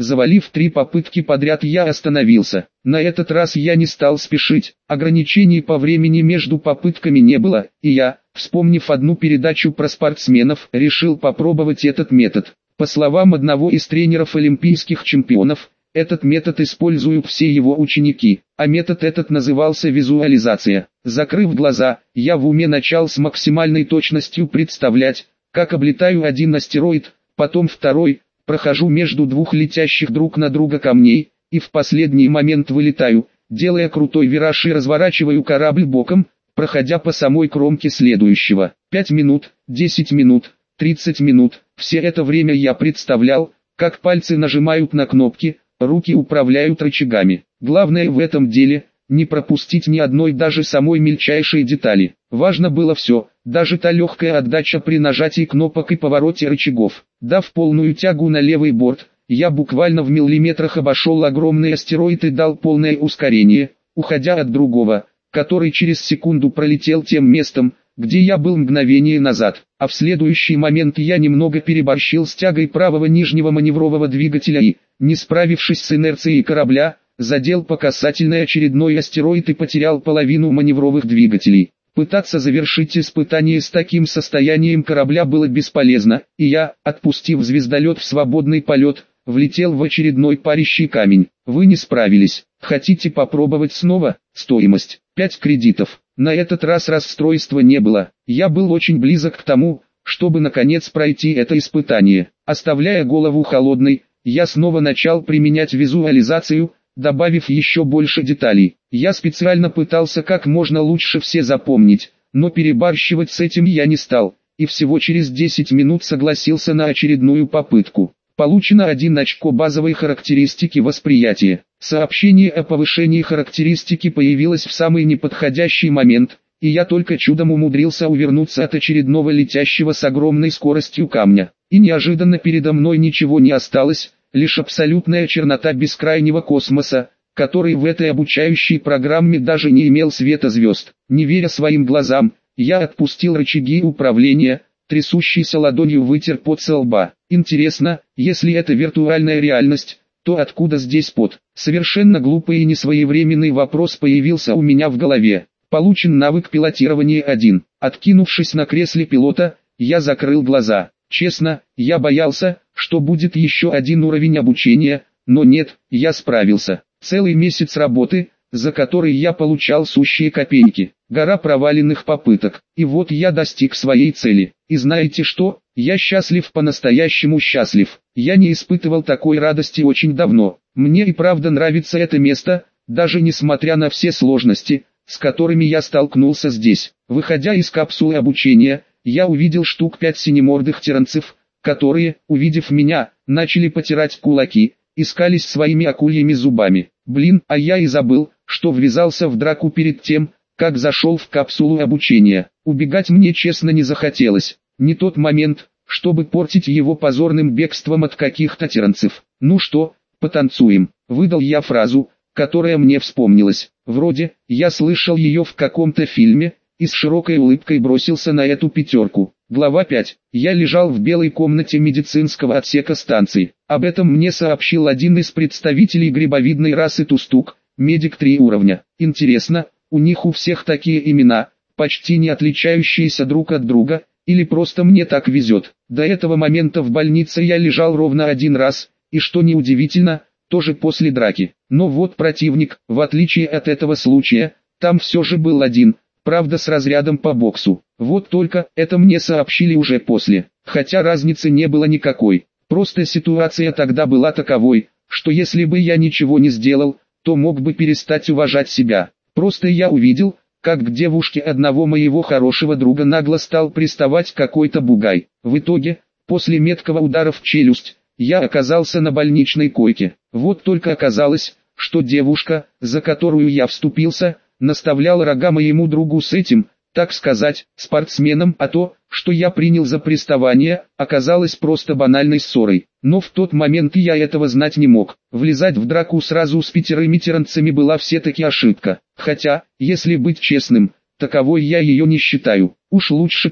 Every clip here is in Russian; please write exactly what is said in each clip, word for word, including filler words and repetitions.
Завалив три попытки подряд, я остановился. На этот раз я не стал спешить, ограничений по времени между попытками не было, и я, вспомнив одну передачу про спортсменов, решил попробовать этот метод. По словам одного из тренеров олимпийских чемпионов, этот метод используют все его ученики, а метод этот назывался визуализация. Закрыв глаза, я в уме начал с максимальной точностью представлять, как облетаю один астероид, потом второй, прохожу между двух летящих друг на друга камней, и в последний момент вылетаю, делая крутой вираж и разворачиваю корабль боком, проходя по самой кромке следующего. Пять минут, десять минут, тридцать минут, все это время я представлял, как пальцы нажимают на кнопки, руки управляют рычагами. Главное в этом деле – не пропустить ни одной даже самой мельчайшей детали. Важно было все, даже та легкая отдача при нажатии кнопок и повороте рычагов. Дав полную тягу на левый борт, я буквально в миллиметрах обошел огромный астероид и дал полное ускорение, уходя от другого, который через секунду пролетел тем местом, где я был мгновение назад, а в следующий момент я немного переборщил с тягой правого нижнего маневрового двигателя и, не справившись с инерцией корабля, задел по касательной очередной астероид и потерял половину маневровых двигателей. Пытаться завершить испытание с таким состоянием корабля было бесполезно, и я, отпустив звездолет в свободный полет, влетел в очередной парящий камень. Вы не справились. Хотите попробовать снова? Стоимость пять кредитов. На этот раз расстройства не было. Я был очень близок к тому, чтобы наконец пройти это испытание. Оставляя голову холодной, я снова начал применять визуализацию, добавив еще больше деталей. Я специально пытался как можно лучше все запомнить, но перебарщивать с этим я не стал, и всего через десять минут согласился на очередную попытку. Получено один очко базовой характеристики восприятия. Сообщение о повышении характеристики появилось в самый неподходящий момент, и я только чудом умудрился увернуться от очередного летящего с огромной скоростью камня. И неожиданно передо мной ничего не осталось, лишь абсолютная чернота бескрайнего космоса, который в этой обучающей программе даже не имел света звезд. Не веря своим глазам, я отпустил рычаги управления, трясущейся ладонью вытер пот со лба. Интересно, если это виртуальная реальность, то откуда здесь пот? Совершенно глупый и несвоевременный вопрос появился у меня в голове. Получен навык пилотирования один. Откинувшись на кресле пилота, я закрыл глаза. Честно, я боялся, что будет еще один уровень обучения, но нет, я справился. Целый месяц работы, за который я получал сущие копейки. Гора проваленных попыток. И вот я достиг своей цели. И знаете что? Я счастлив, по-настоящему счастлив. Я не испытывал такой радости очень давно. Мне и правда нравится это место, даже несмотря на все сложности, с которыми я столкнулся здесь. Выходя из капсулы обучения, я увидел штук пять синемордых тиранцев, которые, увидев меня, начали потирать кулаки, искались своими акульями зубами. Блин, а я и забыл, что ввязался в драку перед тем, как зашел в капсулу обучения. Убегать мне честно не захотелось. Не тот момент, чтобы портить его позорным бегством от каких-то тиранцев. Ну что, потанцуем? Выдал я фразу, которая мне вспомнилась. Вроде, я слышал ее в каком-то фильме, и с широкой улыбкой бросился на эту пятерку. Глава пять. Я лежал в белой комнате медицинского отсека станции. Об этом мне сообщил один из представителей грибовидной расы Тустук, медик три уровня. Интересно, у них у всех такие имена, почти не отличающиеся друг от друга, или просто мне так везет. До этого момента в больнице я лежал ровно один раз, и что неудивительно, тоже после драки. Но вот противник, в отличие от этого случая, там все же был один. Правда, с разрядом по боксу. Вот только, это мне сообщили уже после. Хотя разницы не было никакой. Просто ситуация тогда была таковой, что если бы я ничего не сделал, то мог бы перестать уважать себя. Просто я увидел, как к девушке одного моего хорошего друга нагло стал приставать какой-то бугай. В итоге, после меткого удара в челюсть, я оказался на больничной койке. Вот только оказалось, что девушка, за которую я вступился, наставлял рога моему другу с этим, так сказать, спортсменом, а то, что я принял за приставание, оказалось просто банальной ссорой. Но в тот момент я этого знать не мог. Влезать в драку сразу с пятерыми тиранцами была все-таки ошибка. Хотя, если быть честным, таковой я ее не считаю. Уж лучше так,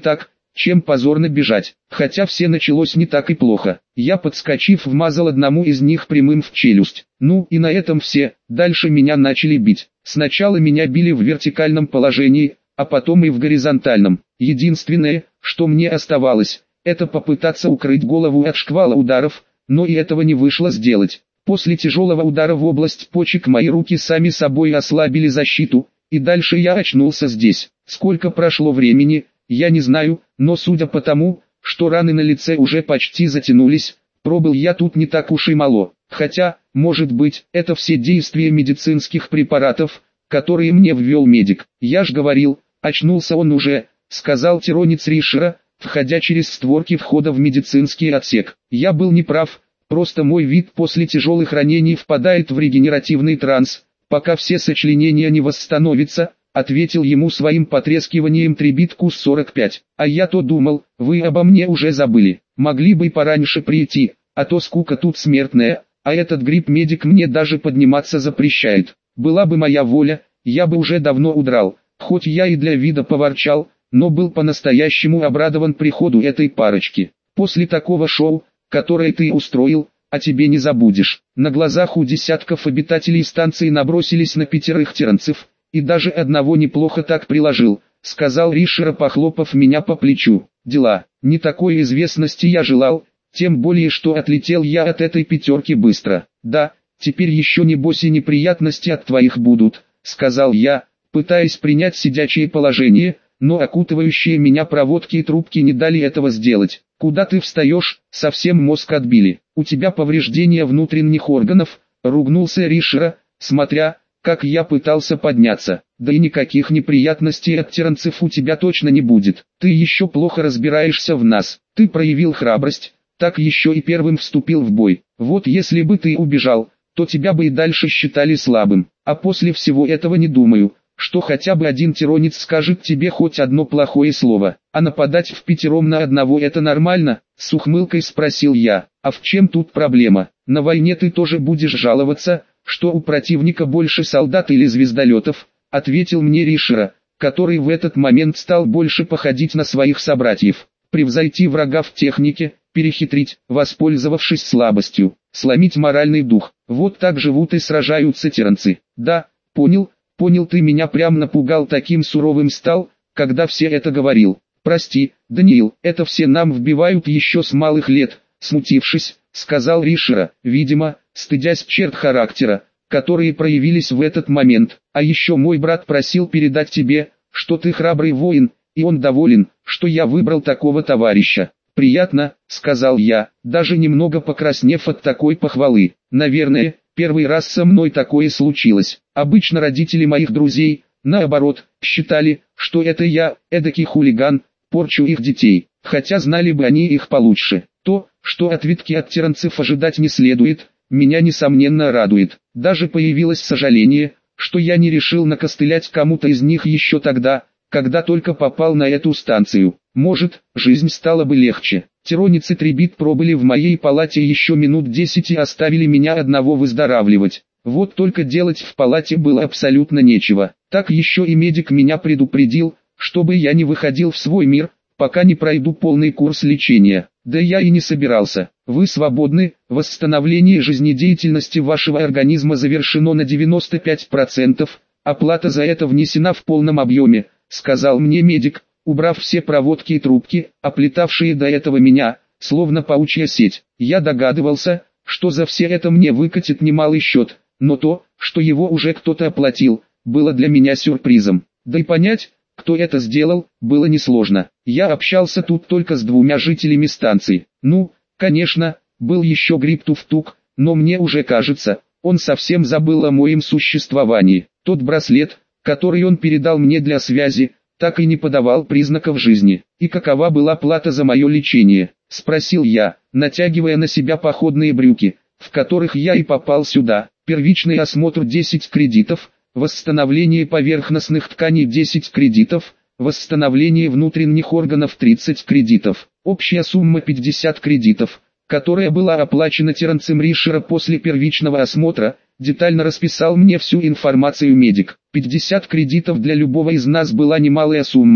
чем позорно бежать. Хотя все началось не так и плохо. Я, подскочив, вмазал одному из них прямым в челюсть. Ну и на этом все. Дальше меня начали бить. Сначала меня били в вертикальном положении, а потом и в горизонтальном. Единственное, что мне оставалось, это попытаться укрыть голову от шквала ударов, но и этого не вышло сделать. После тяжелого удара в область почек мои руки сами собой ослабили защиту, и дальше я очнулся здесь. Сколько прошло времени, я не знаю, но судя по тому, что раны на лице уже почти затянулись, пробыл я тут не так уж и мало. Хотя, может быть, это все действия медицинских препаратов, которые мне ввел медик. Я ж говорил, очнулся он уже, сказал тиронец Ришера, входя через створки входа в медицинский отсек. Я был неправ, просто мой вид после тяжелых ранений впадает в регенеративный транс, пока все сочленения не восстановятся, ответил ему своим потрескиванием Трибиткус сорок пять. А я-то думал, вы обо мне уже забыли, могли бы и пораньше прийти, а то скука тут смертная, а этот гриб-медик мне даже подниматься запрещает. Была бы моя воля, я бы уже давно удрал, хоть я и для вида поворчал, но был по-настоящему обрадован приходу этой парочки. После такого шоу, которое ты устроил, а тебе не забудешь. На глазах у десятков обитателей станции набросились на пятерых тиранцев, и даже одного неплохо так приложил, сказал Ришера, похлопав меня по плечу. Дела, не такой известности я желал, тем более что отлетел я от этой пятерки быстро. Да, теперь еще небось и неприятности от твоих будут, сказал я, пытаясь принять сидячее положение, но окутывающие меня проводки и трубки не дали этого сделать. Куда ты встаешь, совсем мозг отбили, у тебя повреждения внутренних органов, ругнулся Ришера, смотря, как я пытался подняться. Да и никаких неприятностей от тиранцев у тебя точно не будет, ты еще плохо разбираешься в нас, ты проявил храбрость, так еще и первым вступил в бой. Вот если бы ты убежал, то тебя бы и дальше считали слабым, а после всего этого не думаю, что хотя бы один тиронец скажет тебе хоть одно плохое слово. А нападать впятером на одного — это нормально? С ухмылкой спросил я. А в чем тут проблема? На войне ты тоже будешь жаловаться, что у противника больше солдат или звездолетов, ответил мне Ришера, который в этот момент стал больше походить на своих собратьев. Превзойти врага в технике, перехитрить, воспользовавшись слабостью, сломить моральный дух. Вот так живут и сражаются тиранцы. Да, понял. Понял, ты меня прям напугал, таким суровым стал, когда все это говорил. Прости, Даниил, это все нам вбивают еще с малых лет, смутившись, сказал Ришера, видимо, стыдясь черт характера, которые проявились в этот момент. А еще мой брат просил передать тебе, что ты храбрый воин, и он доволен, что я выбрал такого товарища. Приятно, сказал я, даже немного покраснев от такой похвалы. Наверное, первый раз со мной такое случилось. Обычно родители моих друзей, наоборот, считали, что это я, эдакий хулиган, порчу их детей, хотя знали бы они их получше. То, что ответки от тиранцев ожидать не следует, меня несомненно радует. Даже появилось сожаление, что я не решил накостылять кому-то из них еще тогда, когда только попал на эту станцию. Может, жизнь стала бы легче. Тиронец и Трибит пробыли в моей палате еще минут десять и оставили меня одного выздоравливать. Вот только делать в палате было абсолютно нечего. Так еще и медик меня предупредил, чтобы я не выходил в свой мир, пока не пройду полный курс лечения. Да я и не собирался. Вы свободны, восстановление жизнедеятельности вашего организма завершено на девяносто пять процентов, оплата за это внесена в полном объеме, сказал мне медик, убрав все проводки и трубки, оплетавшие до этого меня, словно паучья сеть. Я догадывался, что за все это мне выкатит немалый счет, но то, что его уже кто-то оплатил, было для меня сюрпризом. Да и понять, кто это сделал, было несложно. Я общался тут только с двумя жителями станции. Ну, конечно, был еще Гриб Туфтук, но мне уже кажется, он совсем забыл о моем существовании. Тот браслет, который он передал мне для связи, так и не подавал признаков жизни. И какова была плата за мое лечение? Спросил я, натягивая на себя походные брюки, в которых я и попал сюда. Первичный осмотр десять кредитов, восстановление поверхностных тканей десять кредитов, восстановление внутренних органов тридцать кредитов. Общая сумма пятьдесят кредитов, которая была оплачена тиранцем Ришера после первичного осмотра, детально расписал мне всю информацию медик. пятьдесят кредитов для любого из нас была немалая сумма,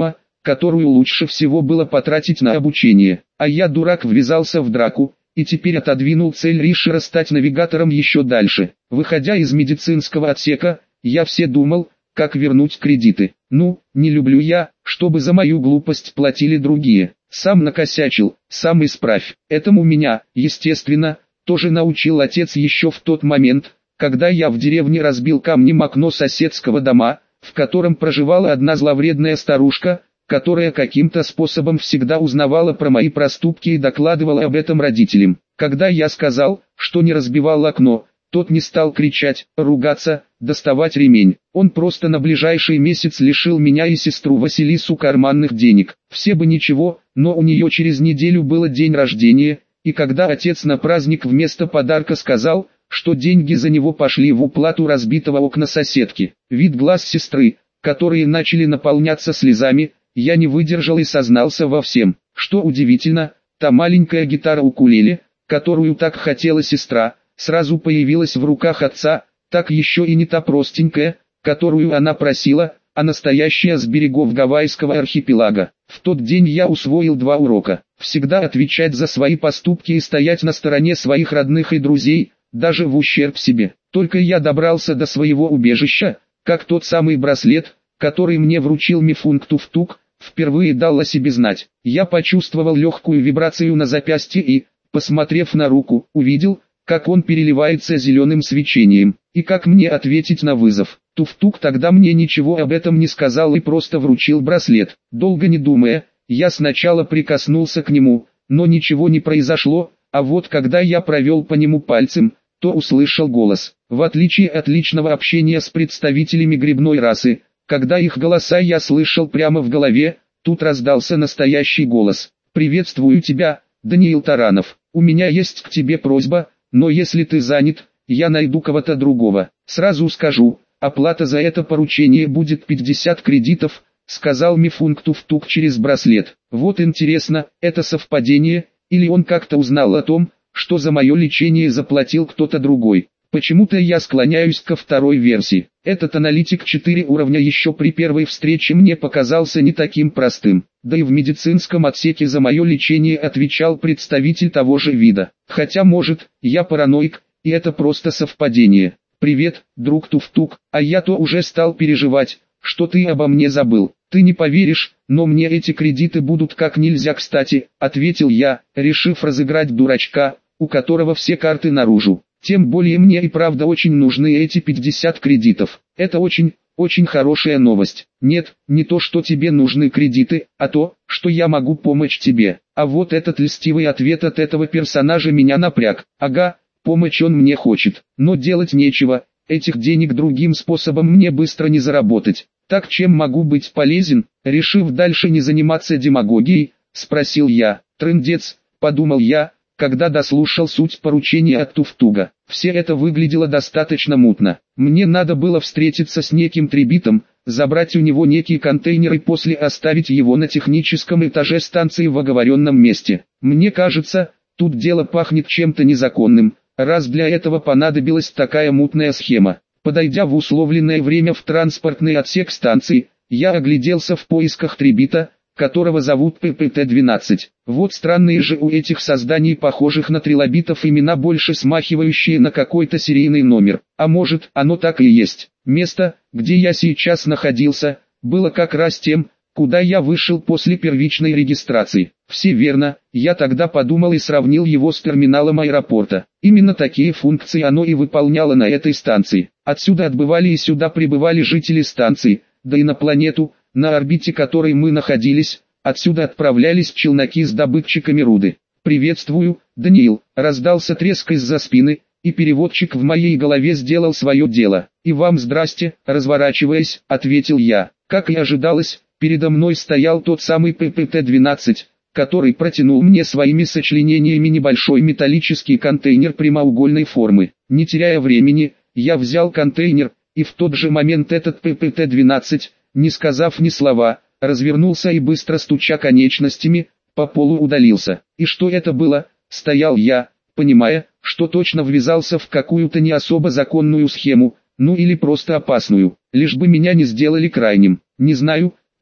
которую лучше всего было потратить на обучение. А я, дурак, ввязался в драку, и теперь отодвинул цель Ришера стать навигатором еще дальше. Выходя из медицинского отсека, я все думал, как вернуть кредиты. Ну, не люблю я, чтобы за мою глупость платили другие. Сам накосячил, сам исправь. Этому меня, естественно, тоже научил отец еще в тот момент, когда я в деревне разбил камнем окно соседского дома, в котором проживала одна зловредная старушка, которая каким-то способом всегда узнавала про мои проступки и докладывала об этом родителям. Когда я сказал, что не разбивал окно, тот не стал кричать, ругаться, доставать ремень. Он просто на ближайший месяц лишил меня и сестру Василису карманных денег. Все бы ничего, но у нее через неделю было день рождения, и когда отец на праздник вместо подарка сказал, что деньги за него пошли в уплату разбитого окна соседки, вид глаз сестры, которые начали наполняться слезами, я не выдержал и сознался во всем. Что удивительно, та маленькая гитара укулеле, которую так хотела сестра, сразу появилась в руках отца, так еще и не та простенькая, которую она просила, а настоящая с берегов Гавайского архипелага. В тот день я усвоил два урока: всегда отвечать за свои поступки и стоять на стороне своих родных и друзей, даже в ущерб себе. Только я добрался до своего убежища, как тот самый браслет, который мне вручил Мифунг Туфтук, впервые дал о себе знать. Я почувствовал легкую вибрацию на запястье и, посмотрев на руку, увидел, как он переливается зеленым свечением, и как мне ответить на вызов. Туфтук тогда мне ничего об этом не сказал и просто вручил браслет. Долго не думая, я сначала прикоснулся к нему, но ничего не произошло, а вот когда я провел по нему пальцем, то услышал голос. В отличие от личного общения с представителями грибной расы, когда их голоса я слышал прямо в голове, тут раздался настоящий голос. «Приветствую тебя, Даниил Таранов. У меня есть к тебе просьба, но если ты занят, я найду кого-то другого. Сразу скажу, оплата за это поручение будет пятьдесят кредитов», сказал Мифунг Туфтук через браслет. Вот интересно, это совпадение, или он как-то узнал о том, что за мое лечение заплатил кто-то другой. Почему-то я склоняюсь ко второй версии. Этот аналитик четыре уровня еще при первой встрече мне показался не таким простым. Да и в медицинском отсеке за мое лечение отвечал представитель того же вида. Хотя может, я параноик, и это просто совпадение. «Привет, друг Туфтук, а я-то уже стал переживать, что ты обо мне забыл. Ты не поверишь, но мне эти кредиты будут как нельзя кстати», ответил я, решив разыграть дурачка, у которого все карты наружу. Тем более мне и правда очень нужны эти пятьдесят кредитов. Это очень, очень хорошая новость. Нет, не то что тебе нужны кредиты, а то, что я могу помочь тебе. А вот этот льстивый ответ от этого персонажа меня напряг. Ага, помочь он мне хочет, но делать нечего, этих денег другим способом мне быстро не заработать. Так чем могу быть полезен? Решив дальше не заниматься демагогией, спросил я. Трындец, подумал я, когда дослушал суть поручения от Туфтуга. Все это выглядело достаточно мутно. Мне надо было встретиться с неким трибитом, забрать у него некий контейнер и после оставить его на техническом этаже станции в оговоренном месте. Мне кажется, тут дело пахнет чем-то незаконным, раз для этого понадобилась такая мутная схема. Подойдя в условленное время в транспортный отсек станции, я огляделся в поисках трибита, которого зовут Пэ Пэ Тэ двенадцать. Вот странные же у этих созданий, похожих на трилобитов, имена, больше смахивающие на какой-то серийный номер. А может, оно так и есть. Место, где я сейчас находился, было как раз тем, куда я вышел после первичной регистрации. Все верно, я тогда подумал и сравнил его с терминалом аэропорта. Именно такие функции оно и выполняло на этой станции. Отсюда отбывали и сюда прибывали жители станции, да и на планету, на орбите которой мы находились, отсюда отправлялись челноки с добытчиками руды. «Приветствую, Даниил», раздался треск из-за спины, и переводчик в моей голове сделал свое дело. «И вам здрасте», разворачиваясь, ответил я. Как и ожидалось, передо мной стоял тот самый Пэ Пэ Тэ двенадцать, который протянул мне своими сочленениями небольшой металлический контейнер прямоугольной формы. Не теряя времени, я взял контейнер, и в тот же момент этот Пэ Пэ Тэ двенадцать, не сказав ни слова, развернулся и быстро стуча конечностями, по полу удалился. И что это было? Стоял я, понимая, что точно ввязался в какую-то не особо законную схему, ну или просто опасную, лишь бы меня не сделали крайним. Не знаю,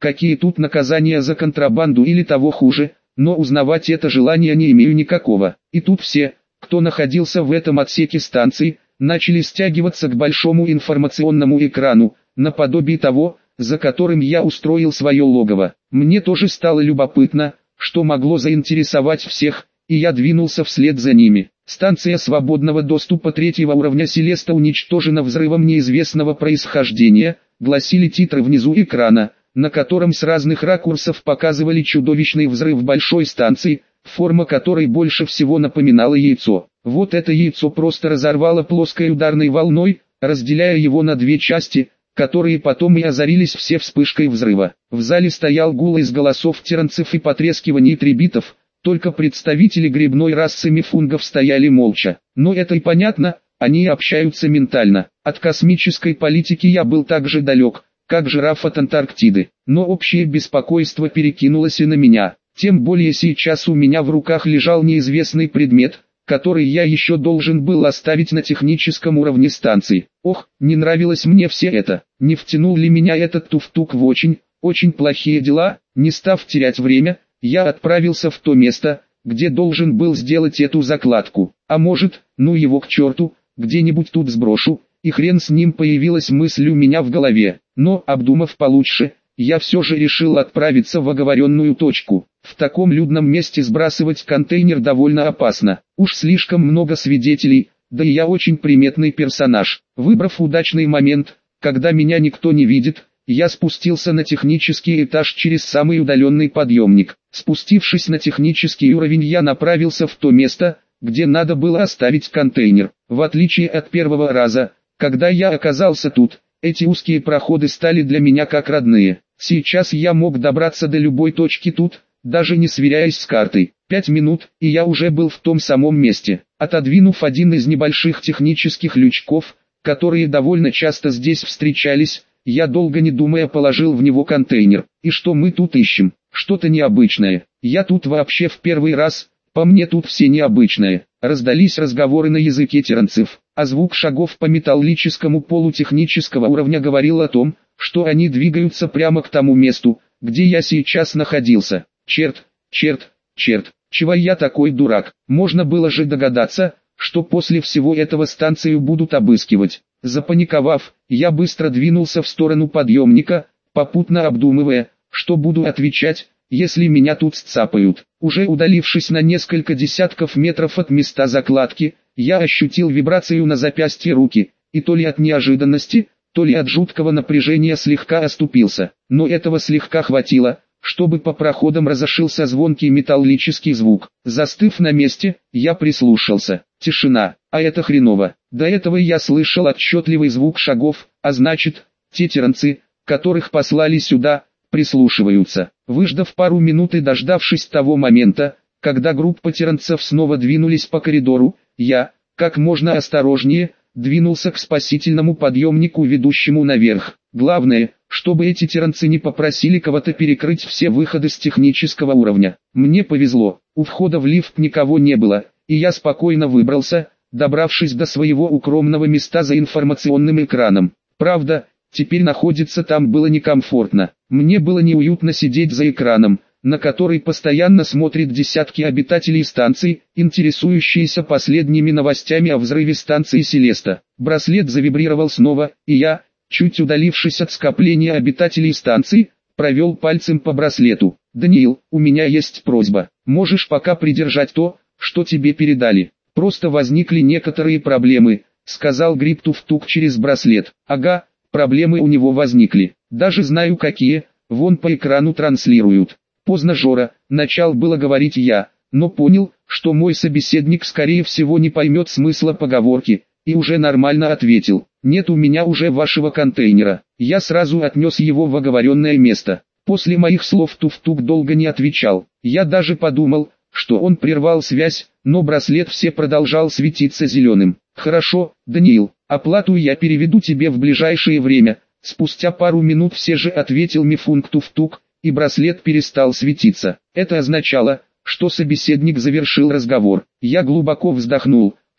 какие тут наказания за контрабанду или того хуже, но узнавать это желания не имею никакого. И тут все, кто находился в этом отсеке станции, начали стягиваться к большому информационному экрану, наподобие того, за которым я устроил свое логово. Мне тоже стало любопытно, что могло заинтересовать всех, и я двинулся вслед за ними. Станция свободного доступа третьего уровня Селеста уничтожена взрывом неизвестного происхождения, гласили титры внизу экрана, на котором с разных ракурсов показывали чудовищный взрыв большой станции, форма которой больше всего напоминала яйцо. Вот это яйцо просто разорвало плоской ударной волной, разделяя его на две части, которые потом и озарились все вспышкой взрыва. В зале стоял гул из голосов тиранцев и потрескиваний трибитов, только представители грибной расы мифунгов стояли молча. Но это и понятно, они общаются ментально. От космической политики я был так же далек, как жираф от Антарктиды. Но общее беспокойство перекинулось и на меня. Тем более сейчас у меня в руках лежал неизвестный предмет, который я еще должен был оставить на техническом уровне станции. Ох, не нравилось мне все это. Не втянул ли меня этот туфтук в очень, очень плохие дела? Не став терять время, я отправился в то место, где должен был сделать эту закладку. А может, ну его к черту, где-нибудь тут сброшу, и хрен с ним. Появилась мысль у меня в голове. Но, обдумав получше, я все же решил отправиться в оговоренную точку. В таком людном месте сбрасывать контейнер довольно опасно. Уж слишком много свидетелей, да и я очень приметный персонаж. Выбрав удачный момент, когда меня никто не видит, я спустился на технический этаж через самый удаленный подъемник. Спустившись на технический уровень, я направился в то место, где надо было оставить контейнер. В отличие от первого раза, когда я оказался тут, эти узкие проходы стали для меня как родные. Сейчас я мог добраться до любой точки тут, даже не сверяясь с картой. Пять минут, и я уже был в том самом месте. Отодвинув один из небольших технических лючков, которые довольно часто здесь встречались, я долго не думая положил в него контейнер. И что мы тут ищем? Что-то необычное. Я тут вообще в первый раз, по мне тут все необычное. Раздались разговоры на языке тиранцев, а звук шагов по металлическому полу технического уровня говорил о том, что они двигаются прямо к тому месту, где я сейчас находился. Черт, черт, черт, чего я такой дурак? Можно было же догадаться, что после всего этого станцию будут обыскивать. Запаниковав, я быстро двинулся в сторону подъемника, попутно обдумывая, что буду отвечать, если меня тут сцапают. Уже удалившись на несколько десятков метров от места закладки, я ощутил вибрацию на запястье руки, и то ли от неожиданности, то ли от жуткого напряжения слегка оступился. Но этого слегка хватило, чтобы по проходам разошелся звонкий металлический звук. Застыв на месте, я прислушался. Тишина, а это хреново. До этого я слышал отчетливый звук шагов, а значит, те тиранцы, которых послали сюда, прислушиваются. Выждав пару минут и дождавшись того момента, когда группа тиранцев снова двинулись по коридору, я, как можно осторожнее, двинулся к спасительному подъемнику, ведущему наверх. Главное, чтобы эти тиранцы не попросили кого-то перекрыть все выходы с технического уровня. Мне повезло, у входа в лифт никого не было, и я спокойно выбрался, добравшись до своего укромного места за информационным экраном. Правда, теперь находиться там было некомфортно. Мне было неуютно сидеть за экраном, на который постоянно смотрят десятки обитателей станции, интересующиеся последними новостями о взрыве станции Селеста. Браслет завибрировал снова, и я, чуть удалившись от скопления обитателей станции, провел пальцем по браслету. «Даниил, у меня есть просьба. Можешь пока придержать то, что тебе передали. Просто возникли некоторые проблемы», — сказал Гриб Туфтук через браслет. «Ага, проблемы у него возникли. Даже знаю какие, вон по экрану транслируют». Поздно, Жора, начал было говорить я, но понял, что мой собеседник скорее всего не поймет смысла поговорки, и уже нормально ответил: «Нет у меня уже вашего контейнера». Я сразу отнес его в оговоренное место. После моих слов Туфтук долго не отвечал. Я даже подумал, что он прервал связь, но браслет все продолжал светиться зеленым. «Хорошо, Даниил, оплату я переведу тебе в ближайшее время». Спустя пару минут все же ответил Мифунг Туфтук, и браслет перестал светиться. Это означало, что собеседник завершил разговор. Я глубоко вздохнул,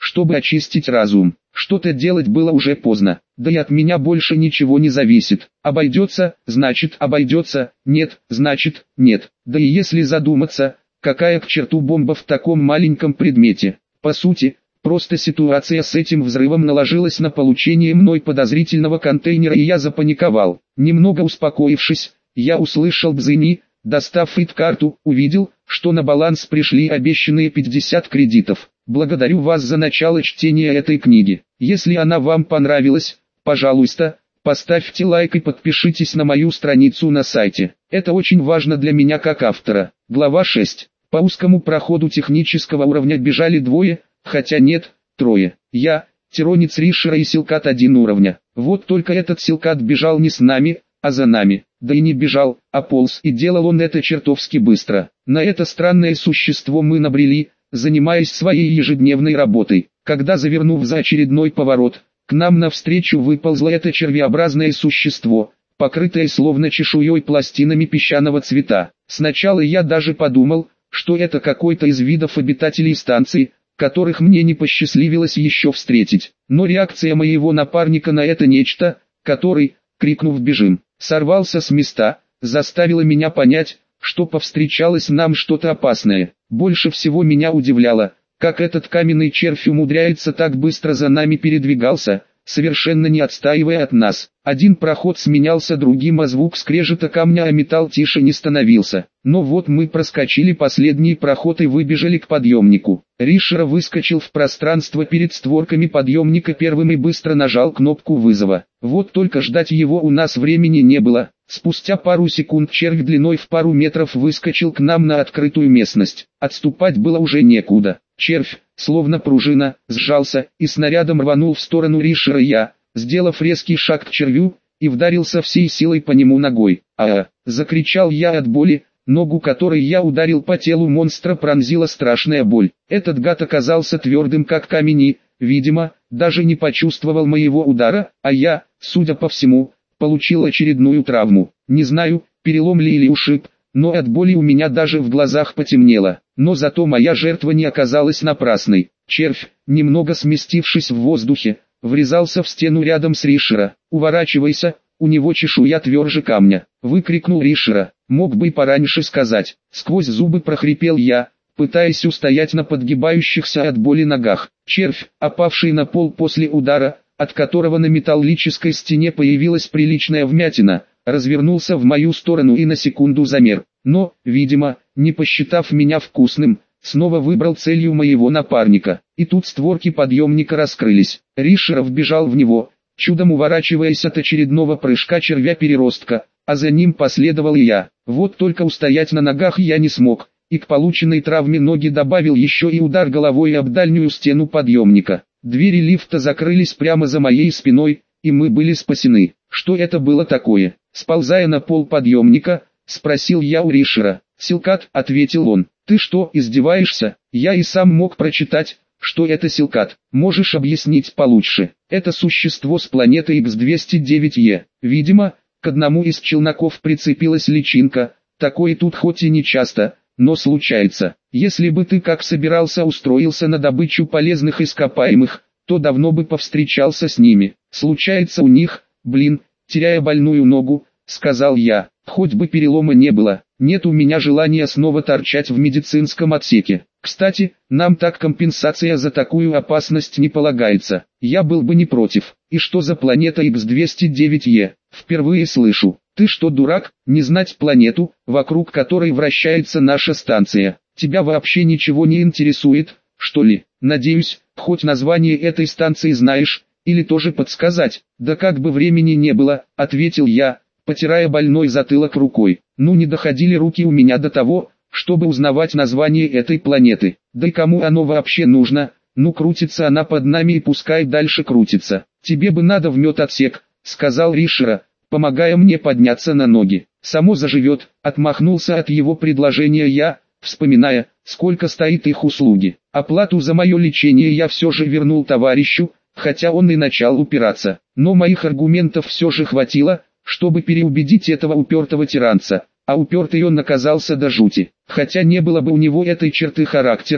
чтобы очистить разум. Что-то делать было уже поздно, да и от меня больше ничего не зависит. Обойдется, значит обойдется, нет, значит нет. Да и если задуматься, какая к черту бомба в таком маленьком предмете? По сути, просто ситуация с этим взрывом наложилась на получение мной подозрительного контейнера, и я запаниковал. Немного успокоившись, я услышал бзыни, достав фит-карту, увидел, что на баланс пришли обещанные пятьдесят кредитов. Благодарю вас за начало чтения этой книги. Если она вам понравилась, пожалуйста, поставьте лайк и подпишитесь на мою страницу на сайте. Это очень важно для меня как автора. Глава шесть. По узкому проходу технического уровня бежали двое, хотя нет, трое. Я, Тиронец Ришера и Силкат один уровня. Вот только этот Силкат бежал не с нами, а за нами. Да и не бежал, а полз, и делал он это чертовски быстро. На это странное существо мы набрели, занимаясь своей ежедневной работой. Когда, завернув за очередной поворот, к нам навстречу выползло это червеобразное существо, покрытое словно чешуей пластинами песчаного цвета. Сначала я даже подумал, что это какой-то из видов обитателей станции, которых мне не посчастливилось еще встретить. Но реакция моего напарника на это нечто, который, крикнув «бежим», сорвался с места, заставила меня понять, что повстречалось нам что-то опасное. Больше всего меня удивляло, как этот каменный червь умудряется так быстро за нами передвигался, совершенно не отстаивая от нас. Один проход сменялся другим, а звук скрежета камня о металл тише не становился. Но вот мы проскочили последний проход и выбежали к подъемнику. Ришера выскочил в пространство перед створками подъемника первым и быстро нажал кнопку вызова. Вот только ждать его у нас времени не было. Спустя пару секунд червь длиной в пару метров выскочил к нам на открытую местность. Отступать было уже некуда. Червь, словно пружина, сжался и снарядом рванул в сторону Ришера. Я, сделав резкий шаг к червю, и вдарился всей силой по нему ногой. «А-а!» — закричал я от боли, ногу которой я ударил по телу монстра пронзила страшная боль. Этот гад оказался твердым как камень и, видимо, даже не почувствовал моего удара, а я, судя по всему, получил очередную травму. Не знаю, перелом ли или ушиб, но от боли у меня даже в глазах потемнело. Но зато моя жертва не оказалась напрасной. Червь, немного сместившись в воздухе, врезался в стену рядом с Ришера. «Уворачивайся, у него чешуя тверже камня», — выкрикнул Ришера. «Мог бы и пораньше сказать». Сквозь зубы прохрипел я, пытаясь устоять на подгибающихся от боли ногах. Червь, опавший на пол после удара, от которого на металлической стене появилась приличная вмятина, развернулся в мою сторону и на секунду замер. Но, видимо, не посчитав меня вкусным, снова выбрал целью моего напарника. И тут створки подъемника раскрылись. Ришеров бежал в него, чудом уворачиваясь от очередного прыжка червя-переростка, а за ним последовал и я. Вот только устоять на ногах я не смог, и к полученной травме ноги добавил еще и удар головой об дальнюю стену подъемника. Двери лифта закрылись прямо за моей спиной, и мы были спасены. Что это было такое? Сползая на пол подъемника, спросил я у Ришера. «Силкат», — ответил он. «Ты что, издеваешься? Я и сам мог прочитать, что это Силкат. Можешь объяснить получше?» «Это существо с планеты икс двести девять е. Видимо, к одному из челноков прицепилась личинка. Такое тут хоть и не часто, но случается. Если бы ты как собирался устроился на добычу полезных ископаемых, то давно бы повстречался с ними. Случается у них, блин, теряя больную ногу», — сказал я. «Хоть бы перелома не было, нет у меня желания снова торчать в медицинском отсеке. Кстати, нам так компенсация за такую опасность не полагается. Я был бы не против». «И что за планета икс двести девять е? Впервые слышу». «Ты что, дурак, не знать планету, вокруг которой вращается наша станция? Тебя вообще ничего не интересует, что ли? Надеюсь, хоть название этой станции знаешь, или тоже подсказать?» «Да как бы времени не было», — ответил я, потирая больной затылок рукой. «Ну не доходили руки у меня до того, чтобы узнавать название этой планеты. Да и кому оно вообще нужно? Ну крутится она под нами и пускай дальше крутится. Тебе бы надо в медотсек», — сказал Ришера, помогая мне подняться на ноги. «Само заживет», — отмахнулся от его предложения я, вспоминая, сколько стоит их услуги. Оплату за мое лечение я все же вернул товарищу, хотя он и начал упираться. Но моих аргументов все же хватило, чтобы переубедить этого упертого тиранца. А упертый он оказался до жути. Хотя не было бы у него этой черты характера,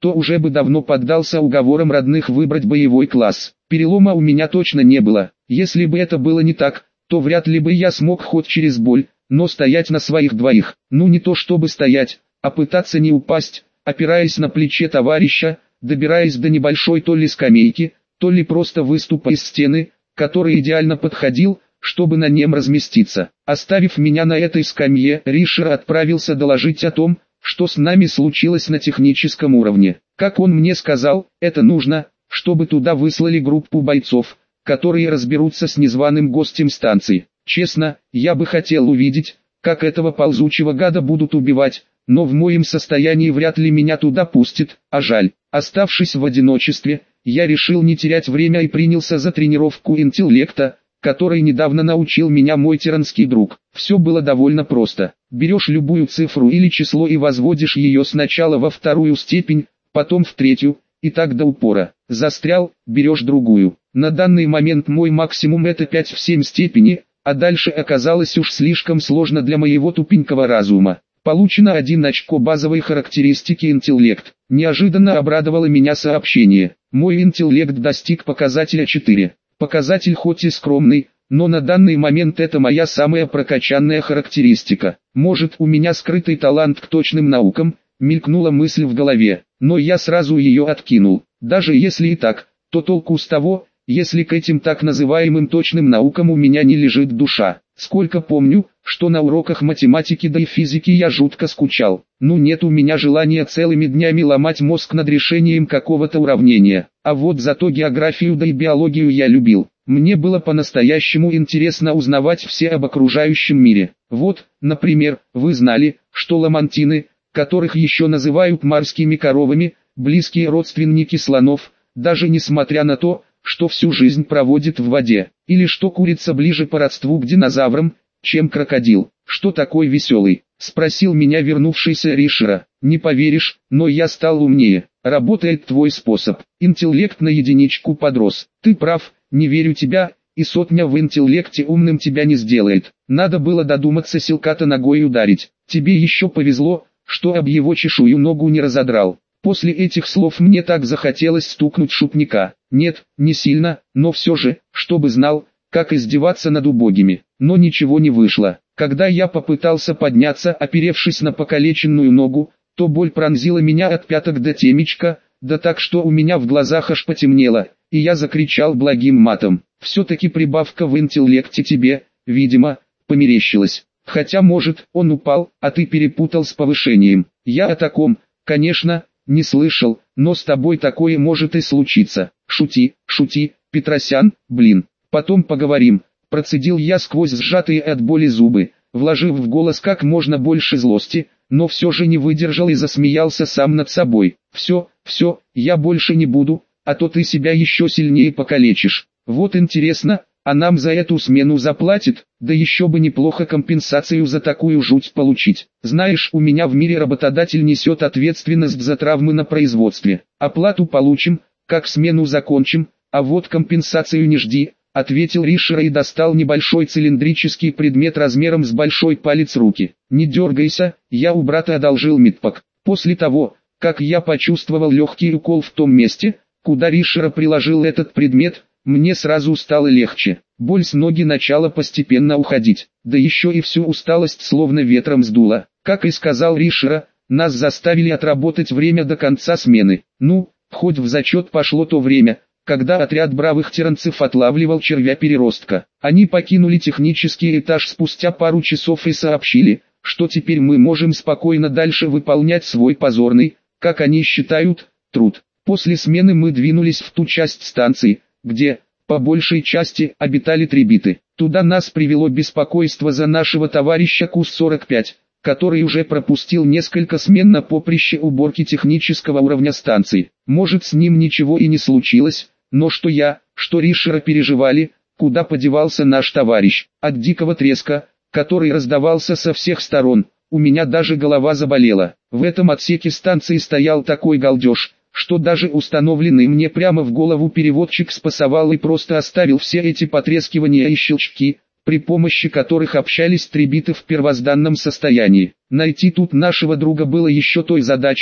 то уже бы давно поддался уговорам родных выбрать боевой класс. Перелома у меня точно не было. Если бы это было не так, то вряд ли бы я смог хоть через боль, но стоять на своих двоих. Ну не то чтобы стоять, а пытаться не упасть, опираясь на плече товарища, добираясь до небольшой то ли скамейки, то ли просто выступа из стены, который идеально подходил, чтобы на нем разместиться. Оставив меня на этой скамье, Ришер отправился доложить о том, что с нами случилось на техническом уровне. Как он мне сказал, это нужно, чтобы туда выслали группу бойцов, которые разберутся с незваным гостем станции. Честно, я бы хотел увидеть, как этого ползучего гада будут убивать, но в моем состоянии вряд ли меня туда пустят, а жаль. Оставшись в одиночестве, я решил не терять время и принялся за тренировку интеллекта, который недавно научил меня мой тиранский друг. Все было довольно просто. Берешь любую цифру или число и возводишь ее сначала во вторую степень, потом в третью, и так до упора. Застрял, берешь другую. На данный момент мой максимум это пять в семь степени, а дальше оказалось уж слишком сложно для моего тупенького разума. Получено один очко базовой характеристики интеллект. Неожиданно обрадовало меня сообщение. Мой интеллект достиг показателя четыре. Показатель хоть и скромный, но на данный момент это моя самая прокачанная характеристика. Может, у меня скрытый талант к точным наукам, мелькнула мысль в голове, но я сразу ее откинул. Даже если и так, то толку с того, если к этим так называемым точным наукам у меня не лежит душа. Сколько помню, что на уроках математики да и физики я жутко скучал. Ну нет у меня желания целыми днями ломать мозг над решением какого-то уравнения. А вот зато географию да и биологию я любил. Мне было по-настоящему интересно узнавать все об окружающем мире. Вот, например, вы знали, что ламантины, которых еще называют морскими коровами, близкие родственники слонов, даже несмотря на то, что всю жизнь проводит в воде, или что курица ближе по родству к динозаврам, чем крокодил. Что такой веселый? Спросил меня вернувшийся Ришера. Не поверишь, но я стал умнее. Работает твой способ. Интеллект на единичку подрос. Ты прав, не верю тебя, и сотня в интеллекте умным тебя не сделает. Надо было додуматься Силката ногой ударить. Тебе еще повезло, что об его чешую ногу не разодрал. После этих слов мне так захотелось стукнуть шутника. Нет, не сильно, но все же, чтобы знал, как издеваться над убогими. Но ничего не вышло. Когда я попытался подняться, оперевшись на покалеченную ногу, то боль пронзила меня от пяток до темечка, да так что у меня в глазах аж потемнело, и я закричал благим матом. Все-таки прибавка в интеллекте тебе, видимо, померещилась. Хотя может, он упал, а ты перепутал с повышением. Я о таком, конечно, не слышал, но с тобой такое может и случиться. Шути, шути, Петросян, блин. Потом поговорим. Процедил я сквозь сжатые от боли зубы, вложив в голос как можно больше злости, но все же не выдержал и засмеялся сам над собой. Все, все, я больше не буду, а то ты себя еще сильнее покалечишь. Вот интересно, а нам за эту смену заплатят? Да еще бы неплохо компенсацию за такую жуть получить. Знаешь, у меня в мире работодатель несет ответственность за травмы на производстве. Оплату получим, как смену закончим, а вот компенсацию не жди, ответил Ришера и достал небольшой цилиндрический предмет размером с большой палец руки. Не дергайся, я у брата одолжил медпак. После того, как я почувствовал легкий укол в том месте, куда Ришера приложил этот предмет, мне сразу стало легче. Боль с ноги начала постепенно уходить, да еще и всю усталость словно ветром сдуло. Как и сказал Ришера, нас заставили отработать время до конца смены. Ну, хоть в зачет пошло то время, когда отряд бравых тиранцев отлавливал червя-переростка. Они покинули технический этаж спустя пару часов и сообщили, что теперь мы можем спокойно дальше выполнять свой позорный, как они считают, труд. После смены мы двинулись в ту часть станции, где, по большей части, обитали трибиты. Туда нас привело беспокойство за нашего товарища Кус сорок пять, который уже пропустил несколько смен на поприще уборки технического уровня станции. Может, с ним ничего и не случилось, но что я, что Ришера переживали, куда подевался наш товарищ. От дикого треска, который раздавался со всех сторон, у меня даже голова заболела. В этом отсеке станции стоял такой галдеж, что даже установленный мне прямо в голову переводчик спасовал и просто оставил все эти потрескивания и щелчки, при помощи которых общались трибиты в первозданном состоянии. Найти тут нашего друга было еще той задачей,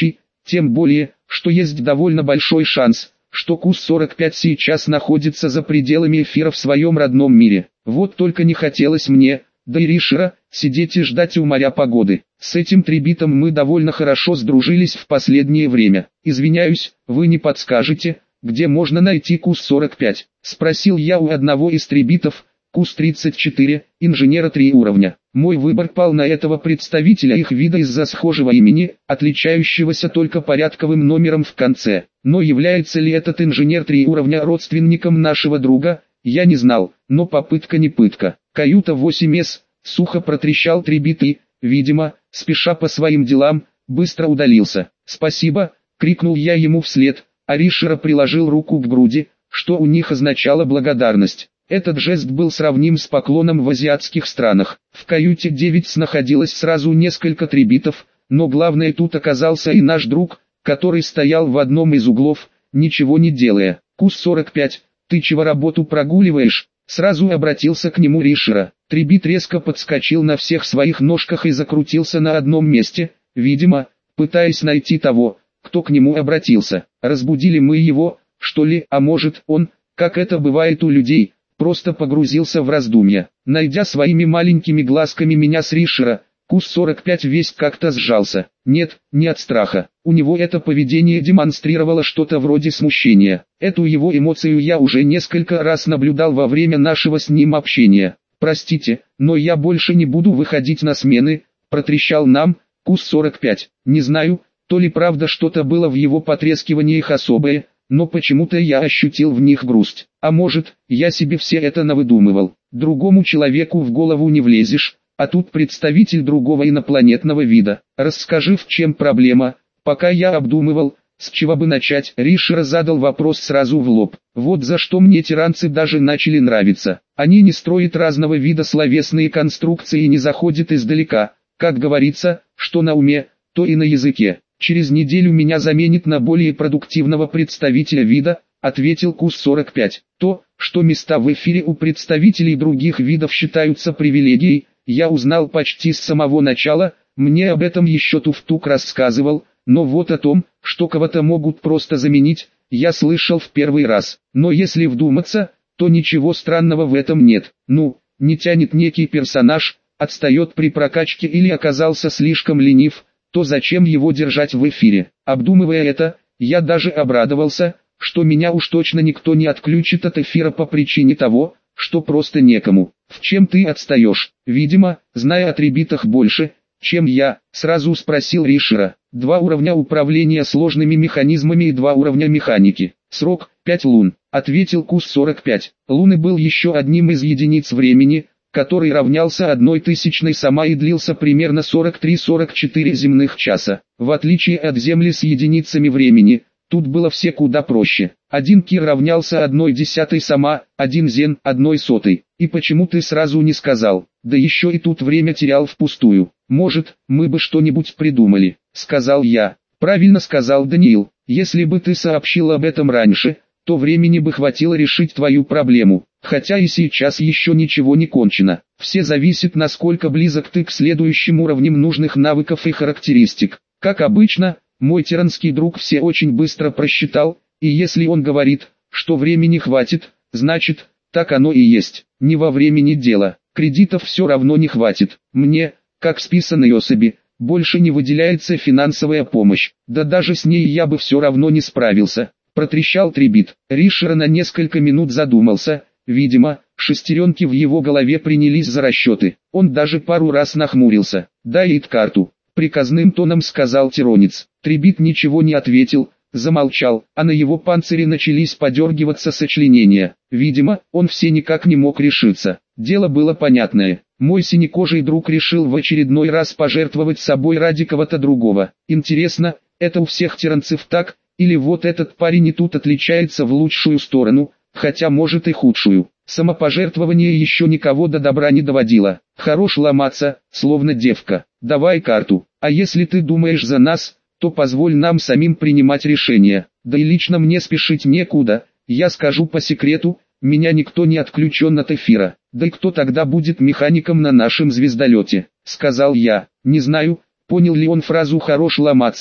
Тем более, что есть довольно большой шанс, что Кус сорок пять сейчас находится за пределами эфира в своем родном мире. Вот только не хотелось мне, да и Ришера, сидеть и ждать у моря погоды. С этим трибитом мы довольно хорошо сдружились в последнее время. Извиняюсь, вы не подскажете, где можно найти Кус сорок пять? Спросил я у одного из трибитов, Кус тридцать четыре, инженера три уровня. Мой выбор пал на этого представителя их вида из-за схожего имени, отличающегося только порядковым номером в конце. Но является ли этот инженер три уровня родственником нашего друга, я не знал, но попытка не пытка. Каюта восемь эс, сухо протрещал трибит и, видимо, спеша по своим делам, быстро удалился. «Спасибо!» — крикнул я ему вслед, а Ришера приложил руку к груди, что у них означало благодарность. Этот жест был сравним с поклоном в азиатских странах. В каюте девять находилось сразу несколько трибитов, но главное тут оказался и наш друг, который стоял в одном из углов, ничего не делая. «Кус сорок пять, ты чего работу прогуливаешь?» Сразу обратился к нему Ришера. Трибит резко подскочил на всех своих ножках и закрутился на одном месте, видимо, пытаясь найти того, кто к нему обратился. Разбудили мы его, что ли, а может он, как это бывает у людей, просто погрузился в раздумья. Найдя своими маленькими глазками меня с Ришера, Кус сорок пять весь как-то сжался. Нет, не от страха. У него это поведение демонстрировало что-то вроде смущения. Эту его эмоцию я уже несколько раз наблюдал во время нашего с ним общения. «Простите, но я больше не буду выходить на смены», — протрещал нам Кус сорок пять. Не знаю, то ли правда что-то было в его потрескиваниях особое, но почему-то я ощутил в них грусть. А может, я себе все это навыдумывал. Другому человеку в голову не влезешь, а тут представитель другого инопланетного вида. Расскажи, в чем проблема. Пока я обдумывал, с чего бы начать, Ришера задал вопрос сразу в лоб. Вот за что мне тиранцы даже начали нравиться. Они не строят разного вида словесные конструкции и не заходят издалека. Как говорится, что на уме, то и на языке. Через неделю меня заменит на более продуктивного представителя вида, ответил Кус сорок пять. То, что места в эфире у представителей других видов считаются привилегией, я узнал почти с самого начала, мне об этом еще Туфтук рассказывал, но вот о том, что кого-то могут просто заменить, я слышал в первый раз. Но если вдуматься, то ничего странного в этом нет. Ну, не тянет некий персонаж, отстает при прокачке или оказался слишком ленив, то зачем его держать в эфире? Обдумывая это, я даже обрадовался, что меня уж точно никто не отключит от эфира по причине того, что просто некому. В чем ты отстаешь? Видимо, зная о трибитах больше, чем я, сразу спросил Ришера. Два уровня управления сложными механизмами и два уровня механики. Срок – пять лун, ответил Кус сорок пять. Луны был еще одним из единиц времени, который равнялся одной тысячной сама и длился примерно сорок три — сорок четыре земных часа. В отличие от Земли с единицами времени, тут было все куда проще. Один кир равнялся одной десятой сама, один зен – одной сотой. И почему ты сразу не сказал? Да еще и тут время терял впустую. Может, мы бы что-нибудь придумали, сказал я. Правильно сказал Даниил, если бы ты сообщил об этом раньше, то времени бы хватило решить твою проблему. Хотя и сейчас еще ничего не кончено. Все зависит, насколько близок ты к следующим уровням нужных навыков и характеристик. Как обычно, мой тиранский друг все очень быстро просчитал, и если он говорит, что времени хватит, значит, так оно и есть. Не во времени дело, кредитов все равно не хватит. Мне, как списанной особи, больше не выделяется финансовая помощь. Да даже с ней я бы все равно не справился. Протрещал трибит. Ришера на несколько минут задумался. Видимо, шестеренки в его голове принялись за расчеты. Он даже пару раз нахмурился. «Дай карту», — приказным тоном сказал тиронец. Трибит ничего не ответил, замолчал, а на его панцире начались подергиваться сочленения. Видимо, он все никак не мог решиться. Дело было понятное. Мой синекожий друг решил в очередной раз пожертвовать собой ради кого-то другого. Интересно, это у всех тиранцев так, или вот этот парень и тут отличается в лучшую сторону, хотя может и худшую. Самопожертвование еще никого до добра не доводило. Хорош ломаться, словно девка. Давай карту. А если ты думаешь за нас, то позволь нам самим принимать решения. Да и лично мне спешить некуда. Я скажу по секрету, меня никто не отключен от эфира. Да и кто тогда будет механиком на нашем звездолете? Сказал я. Не знаю, понял ли он фразу «хорош ломаться»,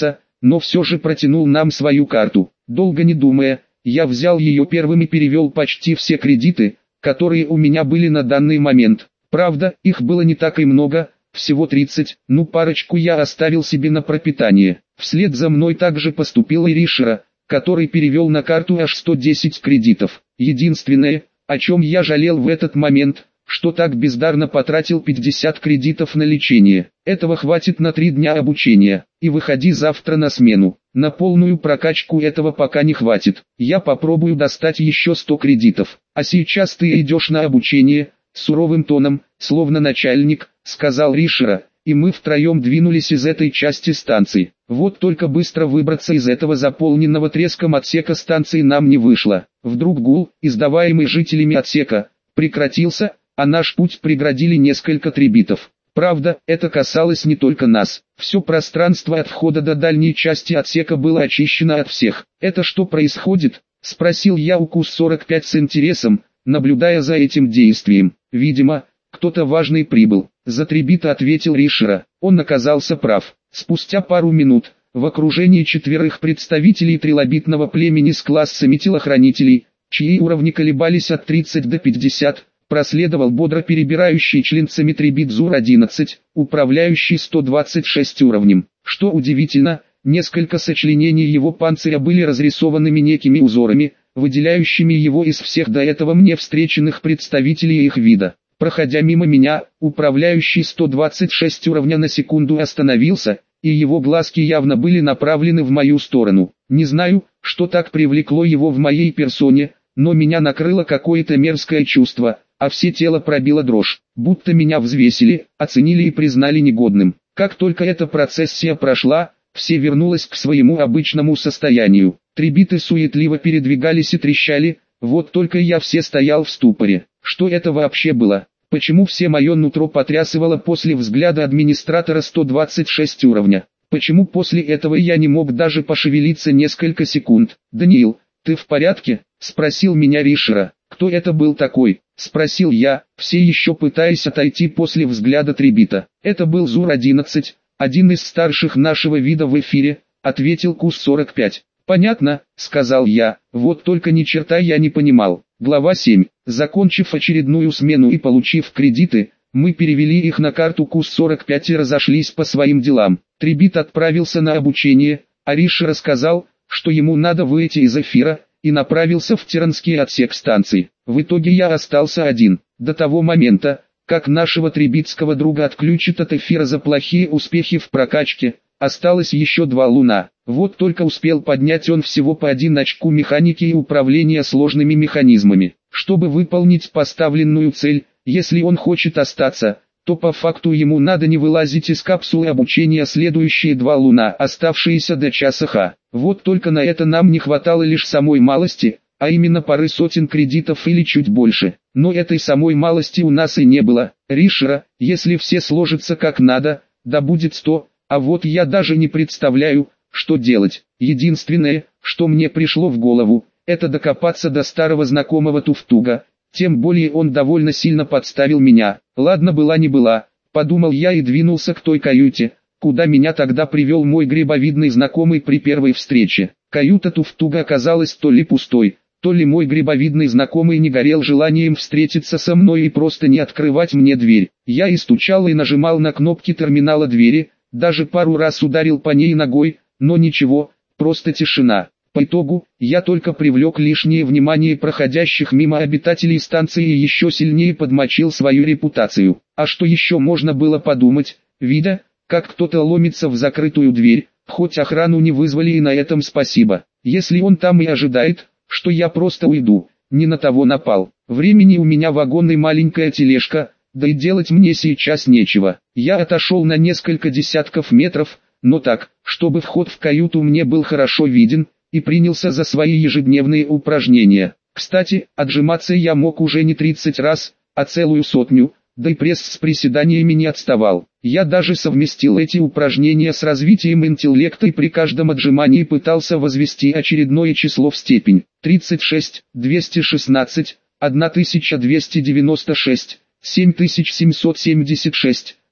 но все же протянул нам свою карту. Долго не думая, я взял ее первым и перевел почти все кредиты, которые у меня были на данный момент. Правда, их было не так и много, всего тридцать, ну парочку я оставил себе на пропитание. Вслед за мной также поступил и Ришера, который перевел на карту аж сто десять кредитов. Единственное, о чем я жалел в этот момент, что так бездарно потратил пятьдесят кредитов на лечение. Этого хватит на три дня обучения, и выходи завтра на смену. На полную прокачку этого пока не хватит. Я попробую достать еще сто кредитов. А сейчас ты идешь на обучение, суровым тоном, словно начальник, сказал Ришера, и мы втроем двинулись из этой части станции. Вот только быстро выбраться из этого заполненного треском отсека станции нам не вышло. Вдруг гул, издаваемый жителями отсека, прекратился, а наш путь преградили несколько трибитов. Правда, это касалось не только нас. Все пространство от входа до дальней части отсека было очищено от всех. «Это что происходит?» – спросил я у Кус сорок пять с интересом, наблюдая за этим действием. «Видимо, кто-то важный прибыл», – за трибита ответил Ришера. Он оказался прав. Спустя пару минут, в окружении четверых представителей трилобитного племени с классами телохранителей, чьи уровни колебались от тридцати до пятидесяти, проследовал бодро перебирающий членцами трибит Зур одиннадцать, управляющий сто двадцать шесть уровнем. Что удивительно, несколько сочленений его панциря были разрисованными некими узорами, выделяющими его из всех до этого мне встреченных представителей их вида. Проходя мимо меня, управляющий сто двадцать шесть уровня на секунду остановился, и его глазки явно были направлены в мою сторону. Не знаю, что так привлекло его в моей персоне, но меня накрыло какое-то мерзкое чувство, а все тело пробило дрожь, будто меня взвесили, оценили и признали негодным. Как только эта процессия прошла, все вернулось к своему обычному состоянию. Трибиты суетливо передвигались и трещали, вот только я все стоял в ступоре. Что это вообще было? Почему все мое нутро потрясывало после взгляда администратора сто двадцать шесть уровня? Почему после этого я не мог даже пошевелиться несколько секунд? «Даниил, ты в порядке?» – спросил меня Ришера. «Кто это был такой?» – спросил я, все еще пытаясь отойти после взгляда трибита. «Это был Зур одиннадцать, один из старших нашего вида в эфире», – ответил Кус сорок пять. «Понятно», – сказал я, вот только ни черта я не понимал. Глава семь. Закончив очередную смену и получив кредиты, мы перевели их на карту Кус сорок пять и разошлись по своим делам. Трибит отправился на обучение, а Ришер рассказал, что ему надо выйти из эфира, и направился в Тиранский отсек станции. В итоге я остался один. До того момента, как нашего трибитского друга отключат от эфира за плохие успехи в прокачке, осталось еще два луна. Вот только успел поднять он всего по один очку механики и управления сложными механизмами. Чтобы выполнить поставленную цель, если он хочет остаться, то по факту ему надо не вылазить из капсулы обучения следующие два луна, оставшиеся до часа Х. Вот только на это нам не хватало лишь самой малости, а именно пары сотен кредитов или чуть больше. Но этой самой малости у нас и не было. Ришера, если все сложится как надо, да будет сто, а вот я даже не представляю, что делать. Единственное, что мне пришло в голову, это докопаться до старого знакомого Туфтуга, тем более он довольно сильно подставил меня. Ладно, была не была, подумал я и двинулся к той каюте, куда меня тогда привел мой грибовидный знакомый при первой встрече. Каюта Туфтуга оказалась то ли пустой, то ли мой грибовидный знакомый не горел желанием встретиться со мной и просто не открывать мне дверь. Я и стучал и нажимал на кнопки терминала двери, даже пару раз ударил по ней ногой, но ничего, просто тишина. По итогу, я только привлек лишнее внимание проходящих мимо обитателей станции и еще сильнее подмочил свою репутацию. А что еще можно было подумать, видя, как кто-то ломится в закрытую дверь, хоть охрану не вызвали и на этом спасибо. Если он там и ожидает, что я просто уйду, не на того напал. Времени у меня вагон и маленькая тележка, да и делать мне сейчас нечего. Я отошел на несколько десятков метров, но так, чтобы вход в каюту мне был хорошо виден, и принялся за свои ежедневные упражнения. Кстати, отжиматься я мог уже не тридцать раз, а целую сотню, да и пресс с приседаниями не отставал. Я даже совместил эти упражнения с развитием интеллекта и при каждом отжимании пытался возвести очередное число в степень. тридцать шесть, двести шестнадцать, тысяча двести девяносто шесть, семь тысяч семьсот семьдесят шесть,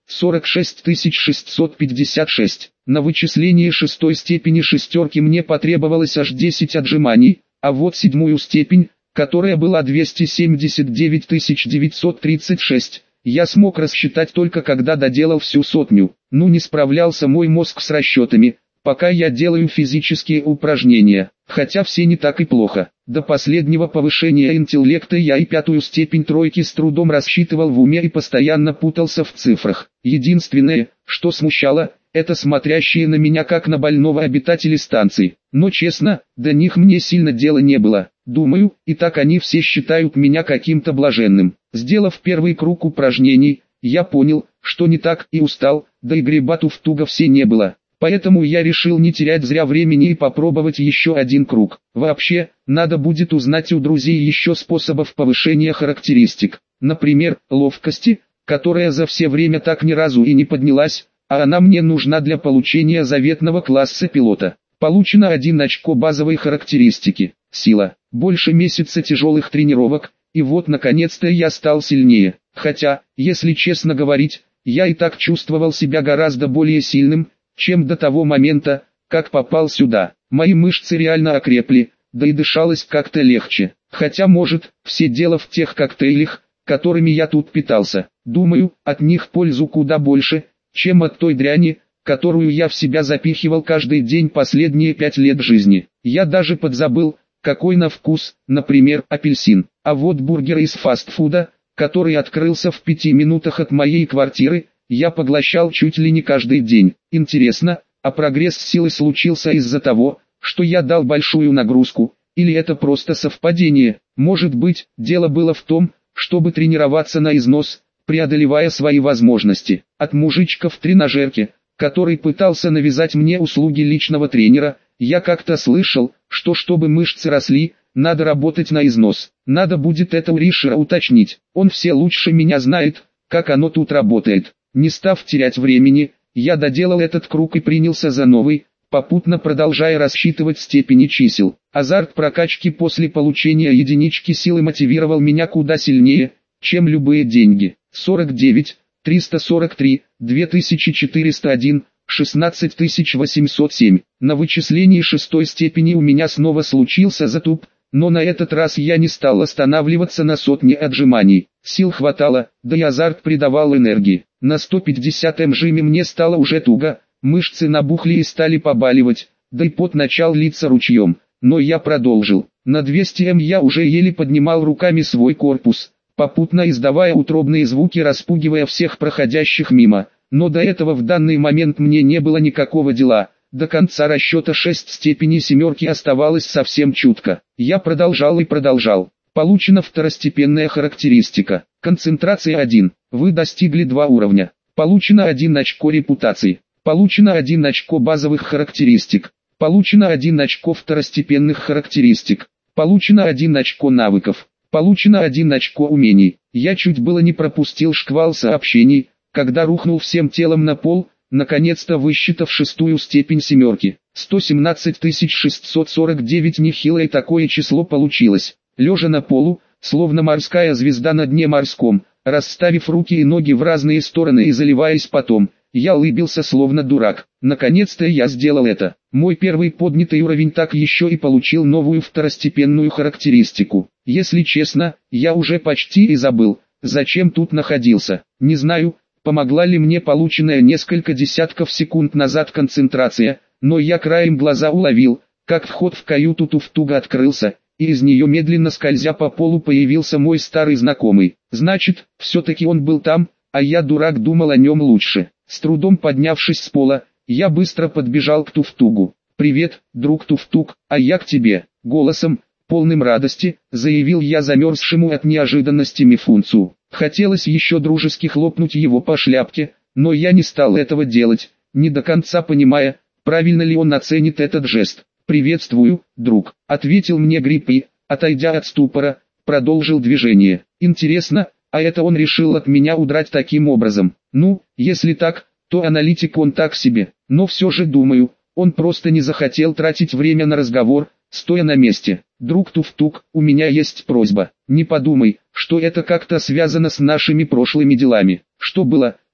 сорок шесть тысяч шестьсот пятьдесят шесть. На вычисление шестой степени шестерки мне потребовалось аж десять отжиманий, а вот седьмую степень, которая была двести семьдесят девять тысяч девятьсот тридцать шесть, я смог рассчитать только когда доделал всю сотню. Ну не справлялся мой мозг с расчетами, пока я делаю физические упражнения, хотя все не так и плохо. До последнего повышения интеллекта я и пятую степень тройки с трудом рассчитывал в уме и постоянно путался в цифрах. Единственное, что смущало, это смотрящие на меня как на больного обитатели станции. Но честно, до них мне сильно дела не было. Думаю, и так они все считают меня каким-то блаженным. Сделав первый круг упражнений, я понял, что не так и устал, да и греба туфтуга все не было. Поэтому я решил не терять зря времени и попробовать еще один круг. Вообще, надо будет узнать у друзей еще способов повышения характеристик. Например, ловкости, которая за все время так ни разу и не поднялась, а она мне нужна для получения заветного класса пилота. Получено один очко базовой характеристики. Сила. Больше месяца тяжелых тренировок, и вот наконец-то я стал сильнее. Хотя, если честно говорить, я и так чувствовал себя гораздо более сильным, чем до того момента, как попал сюда. Мои мышцы реально окрепли, да и дышалось как-то легче. Хотя может, все дело в тех коктейлях, которыми я тут питался. Думаю, от них пользу куда больше, чем от той дряни, которую я в себя запихивал каждый день последние пять лет жизни. Я даже подзабыл, какой на вкус, например, апельсин. А вот бургер из фастфуда, который открылся в пяти минутах от моей квартиры, я поглощал чуть ли не каждый день. Интересно, а прогресс силы случился из-за того, что я дал большую нагрузку, или это просто совпадение? Может быть, дело было в том, чтобы тренироваться на износ, преодолевая свои возможности. От мужичка в тренажерке, который пытался навязать мне услуги личного тренера, я как-то слышал, что чтобы мышцы росли, надо работать на износ. Надо будет это у Ришера уточнить, он все лучше меня знает, как оно тут работает. Не став терять времени, я доделал этот круг и принялся за новый, попутно продолжая рассчитывать степени чисел. Азарт прокачки после получения единички силы мотивировал меня куда сильнее, чем любые деньги. сорок девять, триста сорок три, две тысячи четыреста один, шестнадцать тысяч восемьсот семь. На вычислении шестой степени у меня снова случился затуп, но на этот раз я не стал останавливаться на сотне отжиманий. Сил хватало, да и азарт придавал энергии. На сто пятидесятом жиме мне стало уже туго, мышцы набухли и стали побаливать, да и пот начал литься ручьем. Но я продолжил. На двести метров я уже еле поднимал руками свой корпус, попутно издавая утробные звуки, распугивая всех проходящих мимо. Но до этого в данный момент мне не было никакого дела. До конца расчета шесть степеней семерки оставалось совсем чутко. Я продолжал и продолжал. Получена второстепенная характеристика. Концентрация один. Вы достигли два уровня. Получено один очко репутации. Получено один очко базовых характеристик. Получено один очко второстепенных характеристик. Получено один очко навыков. Получено один очко умений. Я чуть было не пропустил шквал сообщений, когда рухнул всем телом на пол, наконец-то высчитав шестую степень семерки. сто семнадцать тысяч шестьсот сорок девять, нехилое такое число получилось. Лежа на полу, словно морская звезда на дне морском, расставив руки и ноги в разные стороны и заливаясь потом, я улыбился словно дурак. Наконец-то я сделал это. Мой первый поднятый уровень так еще и получил новую второстепенную характеристику. Если честно, я уже почти и забыл, зачем тут находился. Не знаю, помогла ли мне полученная несколько десятков секунд назад концентрация, но я краем глаза уловил, как вход в каюту туфтуга открылся, и из нее медленно скользя по полу появился мой старый знакомый. Значит, все-таки он был там, а я дурак думал о нем лучше. С трудом поднявшись с пола, я быстро подбежал к туфтугу. «Привет, друг туфтуг, а я к тебе», — голосом, полным радости, заявил я замерзшему от неожиданности Мифунцу. Хотелось еще дружески хлопнуть его по шляпке, но я не стал этого делать, не до конца понимая, правильно ли он оценит этот жест. «Приветствую, друг», — ответил мне Грипп и, отойдя от ступора, продолжил движение. «Интересно, а это он решил от меня удрать таким образом? Ну, если так, то аналитик он так себе, но все же думаю, он просто не захотел тратить время на разговор, стоя на месте. Друг туфтуг, у меня есть просьба, не подумай, что это как-то связано с нашими прошлыми делами. Что было,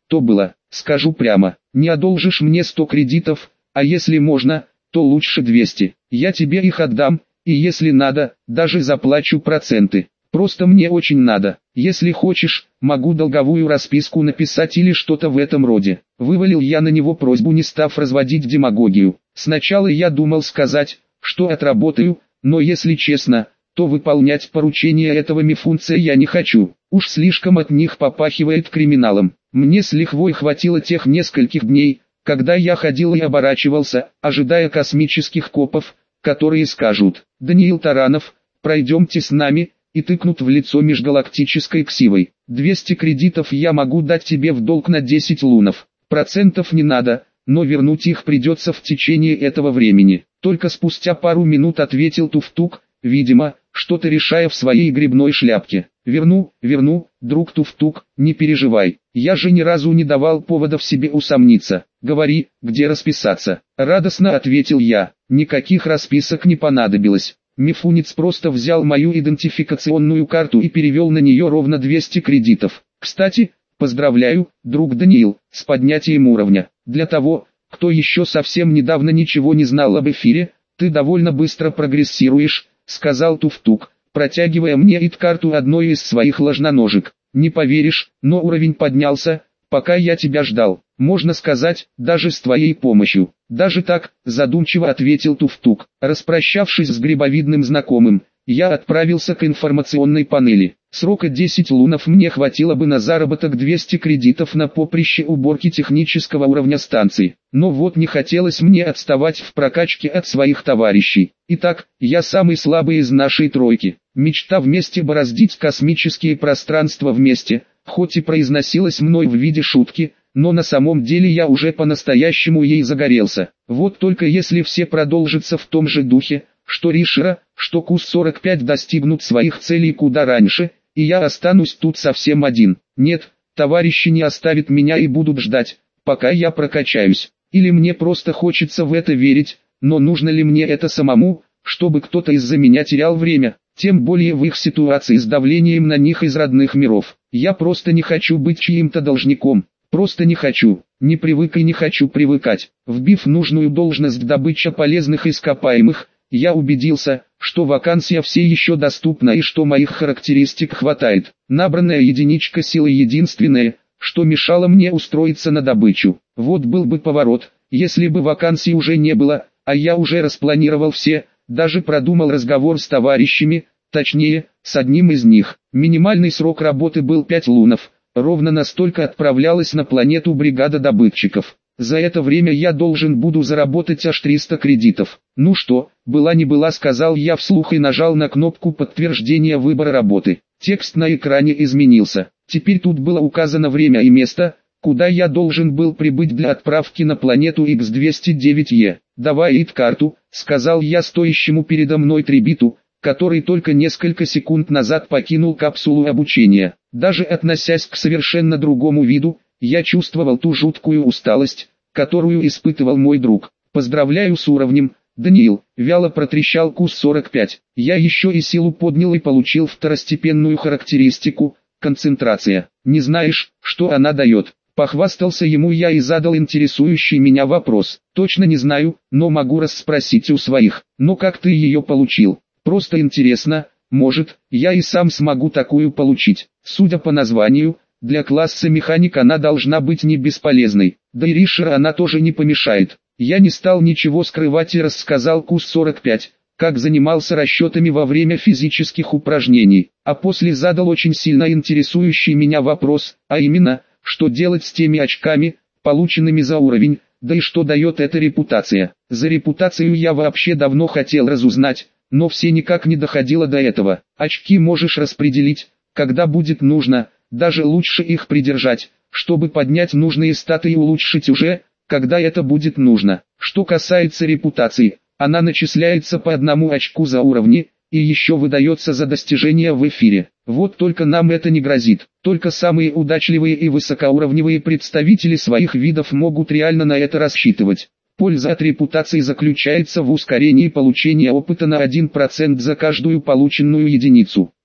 то было, скажу прямо, не одолжишь мне сто кредитов, а если можно, то лучше двести. Я тебе их отдам, и если надо, даже заплачу проценты. Просто мне очень надо. Если хочешь, могу долговую расписку написать или что-то в этом роде. Вывалил я на него просьбу, не став разводить демагогию. Сначала я думал сказать, что отработаю, но если честно, то выполнять поручения этого мифунция я не хочу. Уж слишком от них попахивает криминалом. Мне с лихвой хватило тех нескольких дней, когда я ходил и оборачивался, ожидая космических копов, которые скажут: «Даниил Таранов, пройдемте с нами», и тыкнут в лицо межгалактической ксивой. двести кредитов я могу дать тебе в долг на десять лунов. Процентов не надо, но вернуть их придется в течение этого времени. Только спустя пару минут ответил Туфтук, видимо, что-то решая в своей грибной шляпке. «Верну, верну, друг Туфтук, не переживай, я же ни разу не давал повода в себе усомниться. Говори, где расписаться?» Радостно ответил я. Никаких расписок не понадобилось. Мифунец просто взял мою идентификационную карту и перевел на нее ровно двести кредитов. Кстати, поздравляю, друг Даниил, с поднятием уровня. Для того, кто еще совсем недавно ничего не знал об эфире, ты довольно быстро прогрессируешь, сказал Туфтук, протягивая мне ид-карту одной из своих ложноножек. Не поверишь, но уровень поднялся, пока я тебя ждал. Можно сказать, даже с твоей помощью. Даже так, задумчиво ответил Туфтук. Распрощавшись с грибовидным знакомым, я отправился к информационной панели. Срока десять лунов мне хватило бы на заработок двести кредитов на поприще уборки технического уровня станции. Но вот не хотелось мне отставать в прокачке от своих товарищей. Итак, я самый слабый из нашей тройки. Мечта вместе бороздить космические пространства вместе, хоть и произносилась мной в виде шутки, но на самом деле я уже по-настоящему ей загорелся. Вот только если все продолжится в том же духе, что Ришера, что Кус сорок пять достигнут своих целей куда раньше, и я останусь тут совсем один. Нет, товарищи не оставят меня и будут ждать, пока я прокачаюсь. Или мне просто хочется в это верить, но нужно ли мне это самому, чтобы кто-то из-за меня терял время? Тем более в их ситуации с давлением на них из родных миров. Я просто не хочу быть чьим-то должником. Просто не хочу, не привык и не хочу привыкать. Вбив нужную должность добыча полезных ископаемых, я убедился, что вакансия все еще доступна и что моих характеристик хватает. Набранная единичка силы единственное, что мешало мне устроиться на добычу. Вот был бы поворот, если бы вакансий уже не было, а я уже распланировал все, даже продумал разговор с товарищами, точнее, с одним из них. Минимальный срок работы был пять лунов. Ровно настолько отправлялась на планету бригада добытчиков. За это время я должен буду заработать аж триста кредитов. Ну что, была не была, сказал я вслух и нажал на кнопку подтверждения выбора работы. Текст на экране изменился. Теперь тут было указано время и место, куда я должен был прибыть для отправки на планету икс двести девять е. «Давай ид-карту», сказал я стоящему передо мной трибиту, который только несколько секунд назад покинул капсулу обучения. Даже относясь к совершенно другому виду, я чувствовал ту жуткую усталость, которую испытывал мой друг. «Поздравляю с уровнем, Даниил», вяло протрещал Кус сорок пять. Я еще и силу поднял и получил второстепенную характеристику – концентрация. «Не знаешь, что она дает?» Похвастался ему я и задал интересующий меня вопрос. «Точно не знаю, но могу расспросить у своих. Но как ты ее получил? Просто интересно, может, я и сам смогу такую получить». Судя по названию, для класса механик она должна быть не бесполезной. Да и Ришера она тоже не помешает. Я не стал ничего скрывать и рассказал Кус сорок пять, как занимался расчетами во время физических упражнений. А после задал очень сильно интересующий меня вопрос, а именно, что делать с теми очками, полученными за уровень, да и что дает эта репутация. За репутацию я вообще давно хотел разузнать, но все никак не доходило до этого. Очки можешь распределить, когда будет нужно, даже лучше их придержать, чтобы поднять нужные статы и улучшить уже, когда это будет нужно. Что касается репутации, она начисляется по одному очку за уровни, и еще выдается за достижения в эфире. Вот только нам это не грозит. Только самые удачливые и высокоуровневые представители своих видов могут реально на это рассчитывать. Польза от репутации заключается в ускорении получения опыта на один процент за каждую полученную единицу.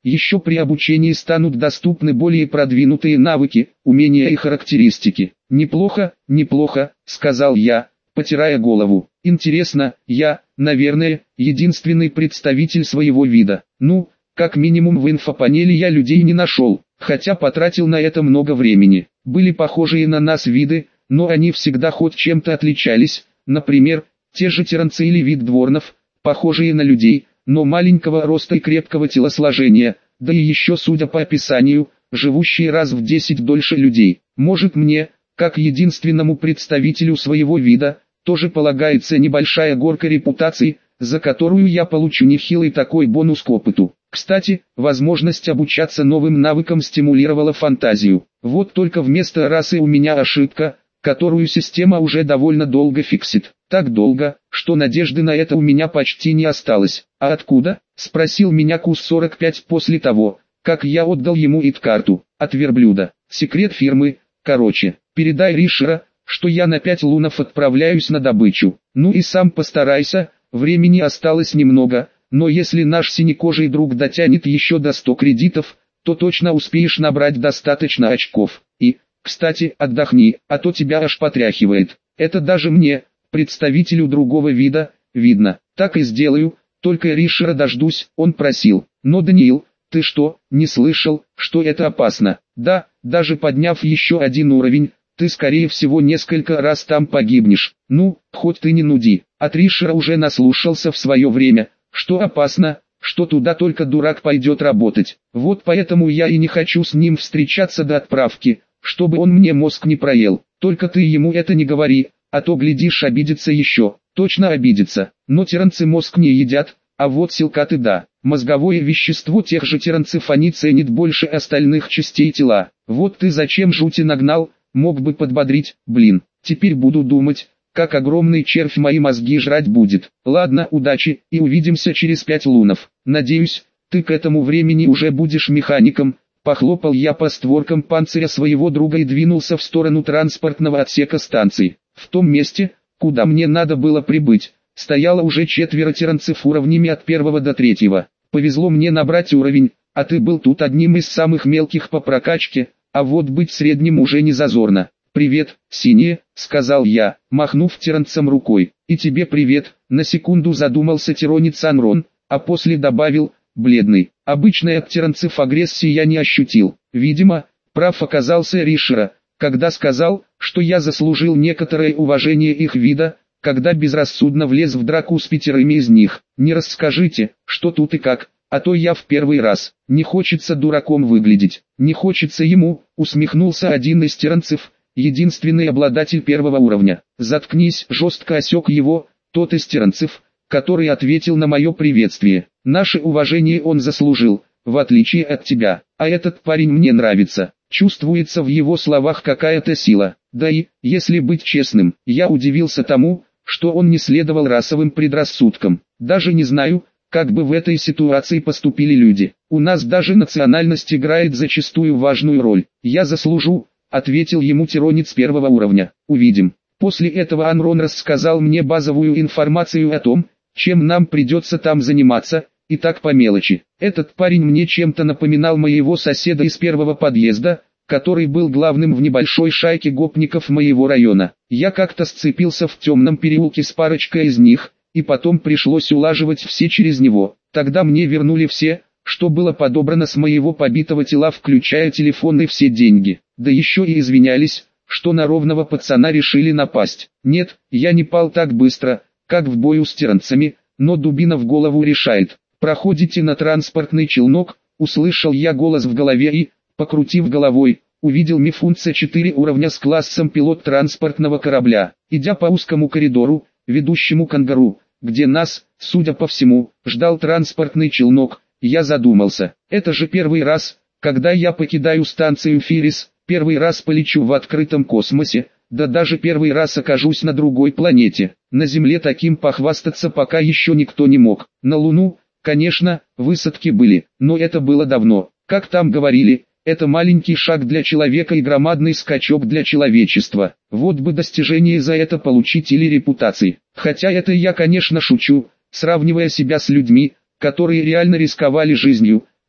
Еще при обучении станут доступны более продвинутые навыки, умения и характеристики. «Неплохо, неплохо», — сказал я, потирая голову. «Интересно, я, наверное, единственный представитель своего вида. Ну, как минимум в инфопанели я людей не нашел, хотя потратил на это много времени. Были похожие на нас виды, но они всегда хоть чем-то отличались, например, те же тиранцы или вид дворнов, похожие на людей, но маленького роста и крепкого телосложения, да и еще, судя по описанию, живущие раз в десять дольше людей. Может мне, как единственному представителю своего вида, тоже полагается небольшая горка репутации, за которую я получу нехилый такой бонус к опыту. Кстати, возможность обучаться новым навыкам стимулировала фантазию. Вот только вместо расы у меня ошибка, которую система уже довольно долго фиксит. Так долго, что надежды на это у меня почти не осталось. «А откуда?» – спросил меня Кус сорок пять после того, как я отдал ему ид-карту. «От верблюда. Секрет фирмы. Короче, передай Ришера, что я на пять лунов отправляюсь на добычу. Ну и сам постарайся, времени осталось немного, но если наш синекожий друг дотянет еще до ста кредитов, то точно успеешь набрать достаточно очков. И, кстати, отдохни, а то тебя аж потряхивает. Это даже мне, представителю другого вида, видно. Так и сделаю, только Ришера дождусь», он просил. «Но, Даниил, ты что, не слышал, что это опасно? Да, даже подняв еще один уровень, ты скорее всего несколько раз там погибнешь. Ну, хоть ты не нуди». От Ришера уже наслушался в свое время, что опасно, что туда только дурак пойдет работать. Вот поэтому я и не хочу с ним встречаться до отправки, чтобы он мне мозг не проел. Только ты ему это не говори, а то, глядишь, обидится еще. Точно обидится. Но тиранцы мозг не едят, а вот силкаты да. Мозговое вещество тех же тиранцев они ценят больше остальных частей тела. Вот ты зачем жути нагнал, мог бы подбодрить. Блин, теперь буду думать, как огромный червь мои мозги жрать будет. Ладно, удачи, и увидимся через пять лунов. Надеюсь, ты к этому времени уже будешь механиком. Похлопал я по створкам панциря своего друга и двинулся в сторону транспортного отсека станции. В том месте, куда мне надо было прибыть, стояло уже четверо тиранцев уровнями от первого до третьего. Повезло мне набрать уровень, а ты был тут одним из самых мелких по прокачке, а вот быть средним уже не зазорно. «Привет, синие», — сказал я, махнув тиранцам рукой. «И тебе привет», — на секунду задумался тиронец Анрон, а после добавил, бледный. Обычной от тиранцев агрессии я не ощутил. Видимо, прав оказался Ришера, когда сказал, что я заслужил некоторое уважение их вида, когда безрассудно влез в драку с пятерыми из них. «Не расскажите, что тут и как, а то я в первый раз. Не хочется дураком выглядеть». «Не хочется ему», — усмехнулся один из тиранцев, единственный обладатель первого уровня. «Заткнись», — жестко осек его, тот из тиранцев, который ответил на мое приветствие. «Наше уважение он заслужил, в отличие от тебя, а этот парень мне нравится». Чувствуется в его словах какая-то сила. Да и, если быть честным, я удивился тому, что он не следовал расовым предрассудкам. Даже не знаю, как бы в этой ситуации поступили люди. У нас даже национальность играет зачастую важную роль. «Я заслужу», — ответил ему тиронец первого уровня. «Увидим». После этого Анрон рассказал мне базовую информацию о том, чем нам придется там заниматься, и так по мелочи. Этот парень мне чем-то напоминал моего соседа из первого подъезда, который был главным в небольшой шайке гопников моего района. Я как-то сцепился в темном переулке с парочкой из них, и потом пришлось улаживать все через него. Тогда мне вернули все, что было подобрано с моего побитого тела, включая телефон и все деньги. Да еще и извинялись, что на ровного пацана решили напасть. Нет, я не пал так быстро, как в бою с тиранцами, но дубина в голову решает. «Проходите на транспортный челнок», — услышал я голос в голове и, покрутив головой, увидел Мифунца четыре уровня с классом пилот транспортного корабля. Идя по узкому коридору, ведущему к ангару, где нас, судя по всему, ждал транспортный челнок, я задумался. Это же первый раз, когда я покидаю станцию Фирис, первый раз полечу в открытом космосе, да даже первый раз окажусь на другой планете. На Земле таким похвастаться пока еще никто не мог. На Луну, конечно, высадки были, но это было давно. Как там говорили, это маленький шаг для человека и громадный скачок для человечества. Вот бы достижение за это получить или репутации. Хотя это я, конечно, шучу, сравнивая себя с людьми, которые реально рисковали жизнью,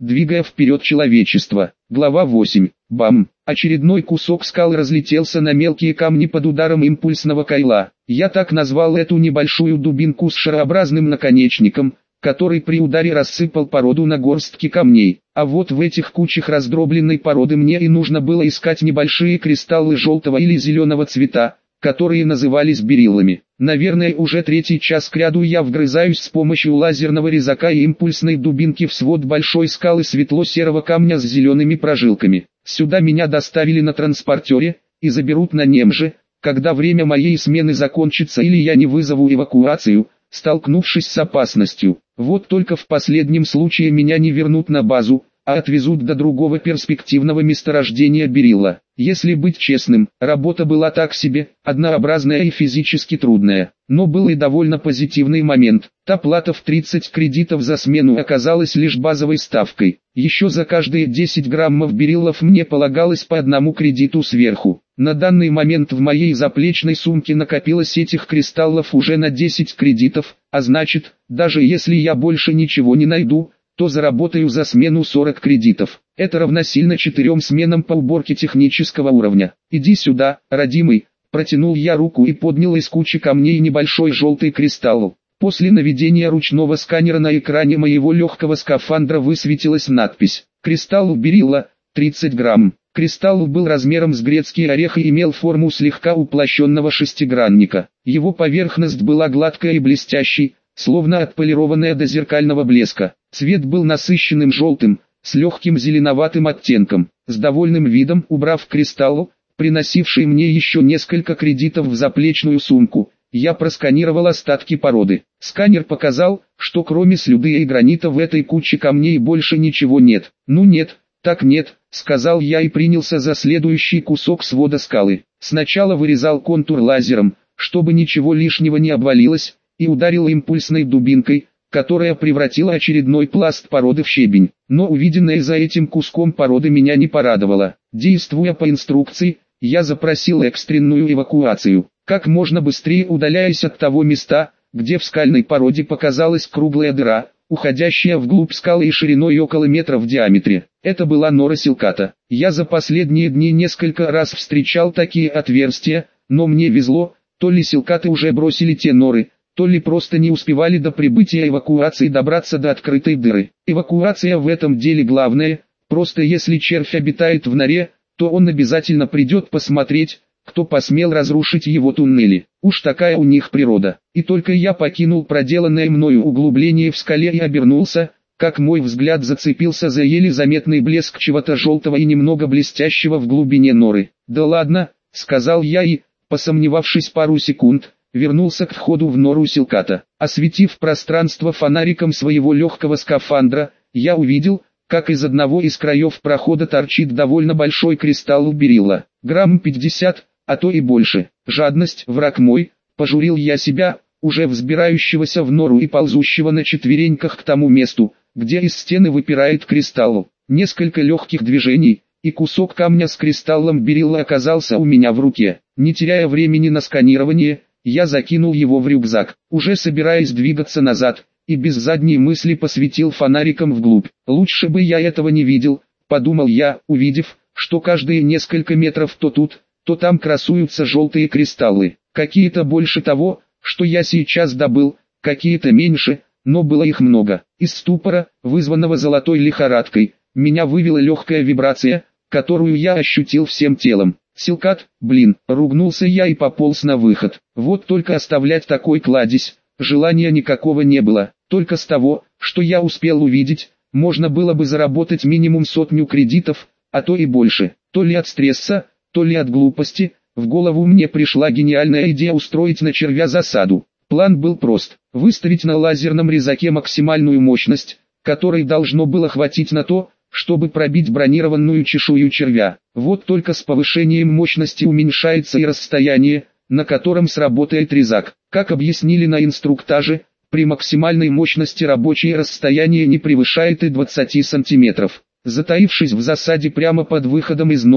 двигая вперед человечество. Глава восемь. Бам! Очередной кусок скалы разлетелся на мелкие камни под ударом импульсного кайла. Я так назвал эту небольшую дубинку с шарообразным наконечником, который при ударе рассыпал породу на горстки камней. А вот в этих кучах раздробленной породы мне и нужно было искать небольшие кристаллы желтого или зеленого цвета, которые назывались бериллами. Наверное, уже третий час кряду я вгрызаюсь с помощью лазерного резака и импульсной дубинки в свод большой скалы светло-серого камня с зелеными прожилками. Сюда меня доставили на транспортере и заберут на Немже, когда время моей смены закончится или я не вызову эвакуацию, столкнувшись с опасностью. Вот только в последнем случае меня не вернут на базу, а отвезут до другого перспективного месторождения берилла. Если быть честным, работа была так себе, однообразная и физически трудная. Но был и довольно позитивный момент. Та плата в тридцать кредитов за смену оказалась лишь базовой ставкой. Еще за каждые десять граммов бериллов мне полагалось по одному кредиту сверху. На данный момент в моей заплечной сумке накопилось этих кристаллов уже на десять кредитов, а значит, даже если я больше ничего не найду, то заработаю за смену сорок кредитов. Это равносильно четырем сменам по уборке технического уровня. «Иди сюда, родимый», протянул я руку и поднял из кучи камней небольшой желтый кристалл. После наведения ручного сканера на экране моего легкого скафандра высветилась надпись «Кристалл берилла, тридцать грамм». Кристалл был размером с грецкий орех и имел форму слегка уплощенного шестигранника. Его поверхность была гладкой и блестящей, словно отполированная до зеркального блеска. Цвет был насыщенным желтым, с легким зеленоватым оттенком. С довольным видом, убрав кристалл, приносивший мне еще несколько кредитов в заплечную сумку, я просканировал остатки породы. Сканер показал, что кроме слюды и гранита в этой куче камней больше ничего нет. Ну нет, так нет, сказал я и принялся за следующий кусок свода скалы. Сначала вырезал контур лазером, чтобы ничего лишнего не обвалилось, и ударил импульсной дубинкой, которая превратила очередной пласт породы в щебень. Но увиденное за этим куском породы меня не порадовало. Действуя по инструкции, я запросил экстренную эвакуацию. Как можно быстрее удаляясь от того места, где в скальной породе показалась круглая дыра, уходящая вглубь скалы и шириной около метра в диаметре. Это была нора силката. Я за последние дни несколько раз встречал такие отверстия, но мне везло, то ли силкаты уже бросили те норы, то ли просто не успевали до прибытия эвакуации добраться до открытой дыры. Эвакуация в этом деле главное, просто если червь обитает в норе, то он обязательно придет посмотреть, кто посмел разрушить его туннели. Уж такая у них природа. И только я покинул проделанное мною углубление в скале и обернулся, как мой взгляд зацепился за еле заметный блеск чего-то желтого и немного блестящего в глубине норы. «Да ладно», — сказал я и, посомневавшись пару секунд, вернулся к входу в нору силката. Осветив пространство фонариком своего легкого скафандра, я увидел, как из одного из краев прохода торчит довольно большой кристалл берилла. Грамм пятьдесят, а то и больше. Жадность, враг мой, пожурил я себя, уже взбирающегося в нору и ползущего на четвереньках к тому месту, где из стены выпирает кристалл. Несколько легких движений, и кусок камня с кристаллом берилла оказался у меня в руке. Не теряя времени на сканирование, я закинул его в рюкзак, уже собираясь двигаться назад, и без задней мысли посветил фонариком вглубь. Лучше бы я этого не видел, подумал я, увидев, что каждые несколько метров то тут, то там красуются желтые кристаллы. Какие-то больше того, что я сейчас добыл, какие-то меньше, но было их много. Из ступора, вызванного золотой лихорадкой, меня вывела легкая вибрация, которую я ощутил всем телом. Силкат, блин, ругнулся я и пополз на выход. Вот только оставлять такой кладезь, желания никакого не было. Только с того, что я успел увидеть, можно было бы заработать минимум сотню кредитов, а то и больше. То ли от стресса, то ли от глупости, в голову мне пришла гениальная идея устроить на червя засаду. План был прост: выставить на лазерном резаке максимальную мощность, которой должно было хватить на то, чтобы пробить бронированную чешую червя. Вот только с повышением мощности уменьшается и расстояние, на котором сработает резак. Как объяснили на инструктаже, при максимальной мощности рабочее расстояние не превышает и двадцати сантиметров. Затаившись в засаде прямо под выходом из норы,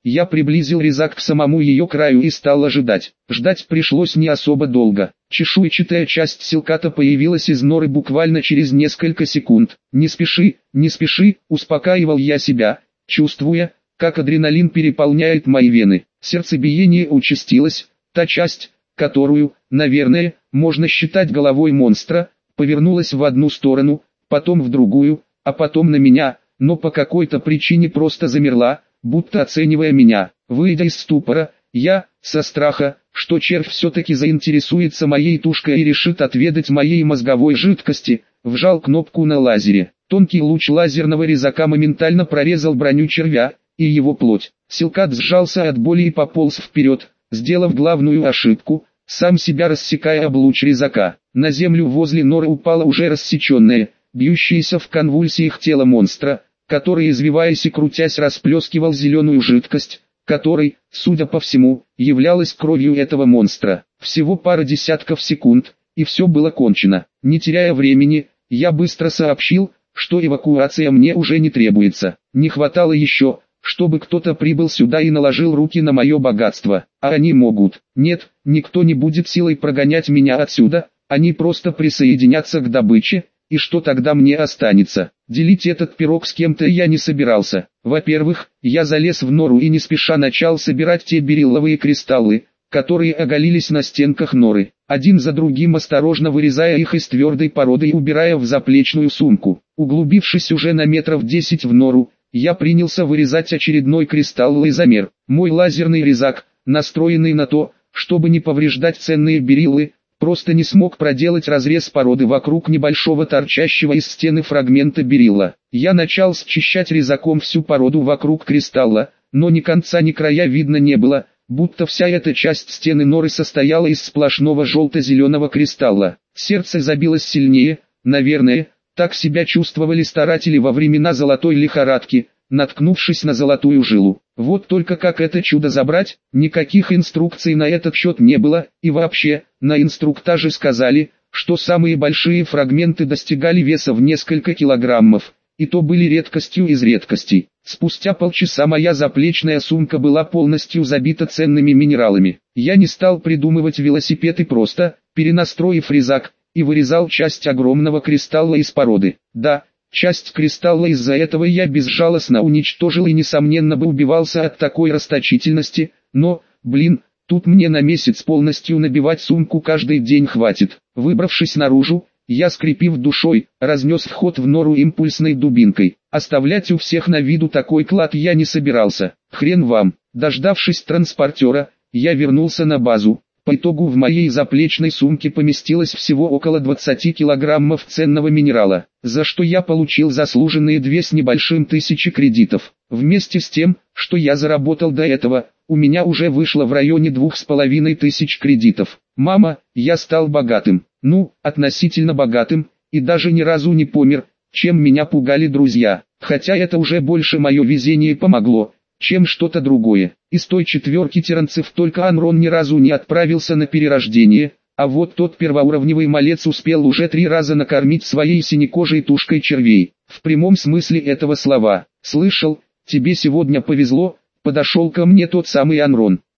Я приблизил резак к самому ее краю и стал ожидать. Ждать пришлось не особо долго. Чешуйчатая часть силката появилась из норы буквально через несколько секунд. «Не спеши, не спеши», успокаивал я себя, чувствуя, как адреналин переполняет мои вены. Сердцебиение участилось. Та часть, которую, наверное, можно считать головой монстра, повернулась в одну сторону, потом в другую, а потом на меня, но по какой-то причине просто замерла, будто оценивая меня. Выйдя из ступора, я, со страха, что червь все-таки заинтересуется моей тушкой и решит отведать моей мозговой жидкости, вжал кнопку на лазере. Тонкий луч лазерного резака моментально прорезал броню червя и его плоть. Силкат сжался от боли и пополз вперед, сделав главную ошибку, сам себя рассекая об луч резака. На землю возле норы упало уже рассеченное, бьющееся в конвульсиях тело монстра, который, извиваясь и крутясь, расплескивал зеленую жидкость, которой, судя по всему, являлась кровью этого монстра. Всего пара десятков секунд, и все было кончено. Не теряя времени, я быстро сообщил, что эвакуация мне уже не требуется. Не хватало еще, чтобы кто-то прибыл сюда и наложил руки на мое богатство. А они могут. Нет, никто не будет силой прогонять меня отсюда, они просто присоединятся к добыче. И что тогда мне останется? Делить этот пирог с кем-то я не собирался. Во-первых, я залез в нору и не спеша начал собирать те берилловые кристаллы, которые оголились на стенках норы, один за другим осторожно вырезая их из твердой породы и убирая в заплечную сумку. Углубившись уже на метров десять в нору, я принялся вырезать очередной кристалл-лазомер. Мой лазерный резак, настроенный на то, чтобы не повреждать ценные бериллы, просто не смог проделать разрез породы вокруг небольшого торчащего из стены фрагмента берилла. Я начал счищать резаком всю породу вокруг кристалла, но ни конца ни края видно не было, будто вся эта часть стены норы состояла из сплошного желто-зеленого кристалла. Сердце забилось сильнее, наверное, так себя чувствовали старатели во времена золотой лихорадки, наткнувшись на золотую жилу. Вот только как это чудо забрать, никаких инструкций на этот счет не было, и вообще, на инструктаже сказали, что самые большие фрагменты достигали веса в несколько килограммов, и то были редкостью из редкостей. Спустя полчаса моя заплечная сумка была полностью забита ценными минералами. Я не стал придумывать велосипед и просто, перенастроив резак, и вырезал часть огромного кристалла из породы. Да, часть кристалла из-за этого я безжалостно уничтожил и несомненно бы убивался от такой расточительности, но, блин, тут мне на месяц полностью набивать сумку каждый день хватит. Выбравшись наружу, я, скрипив душой, разнес вход в нору импульсной дубинкой. Оставлять у всех на виду такой клад я не собирался. Хрен вам. Дождавшись транспортера, я вернулся на базу. По итогу в моей заплечной сумке поместилось всего около двадцати килограммов ценного минерала, за что я получил заслуженные две с небольшим тысячи кредитов. Вместе с тем, что я заработал до этого, у меня уже вышло в районе двух с половиной тысяч кредитов. Мама, я стал богатым, ну, относительно богатым, и даже ни разу не помер, чем меня пугали друзья, хотя это уже больше мое везение помогло, чем что-то другое. Из той четверки тиранцев только Анрон ни разу не отправился на перерождение, а вот тот первоуровневый малец успел уже три раза накормить своей синекожей тушкой червей. В прямом смысле этого слова. «Слышал, тебе сегодня повезло», подошел ко мне тот самый Анрон.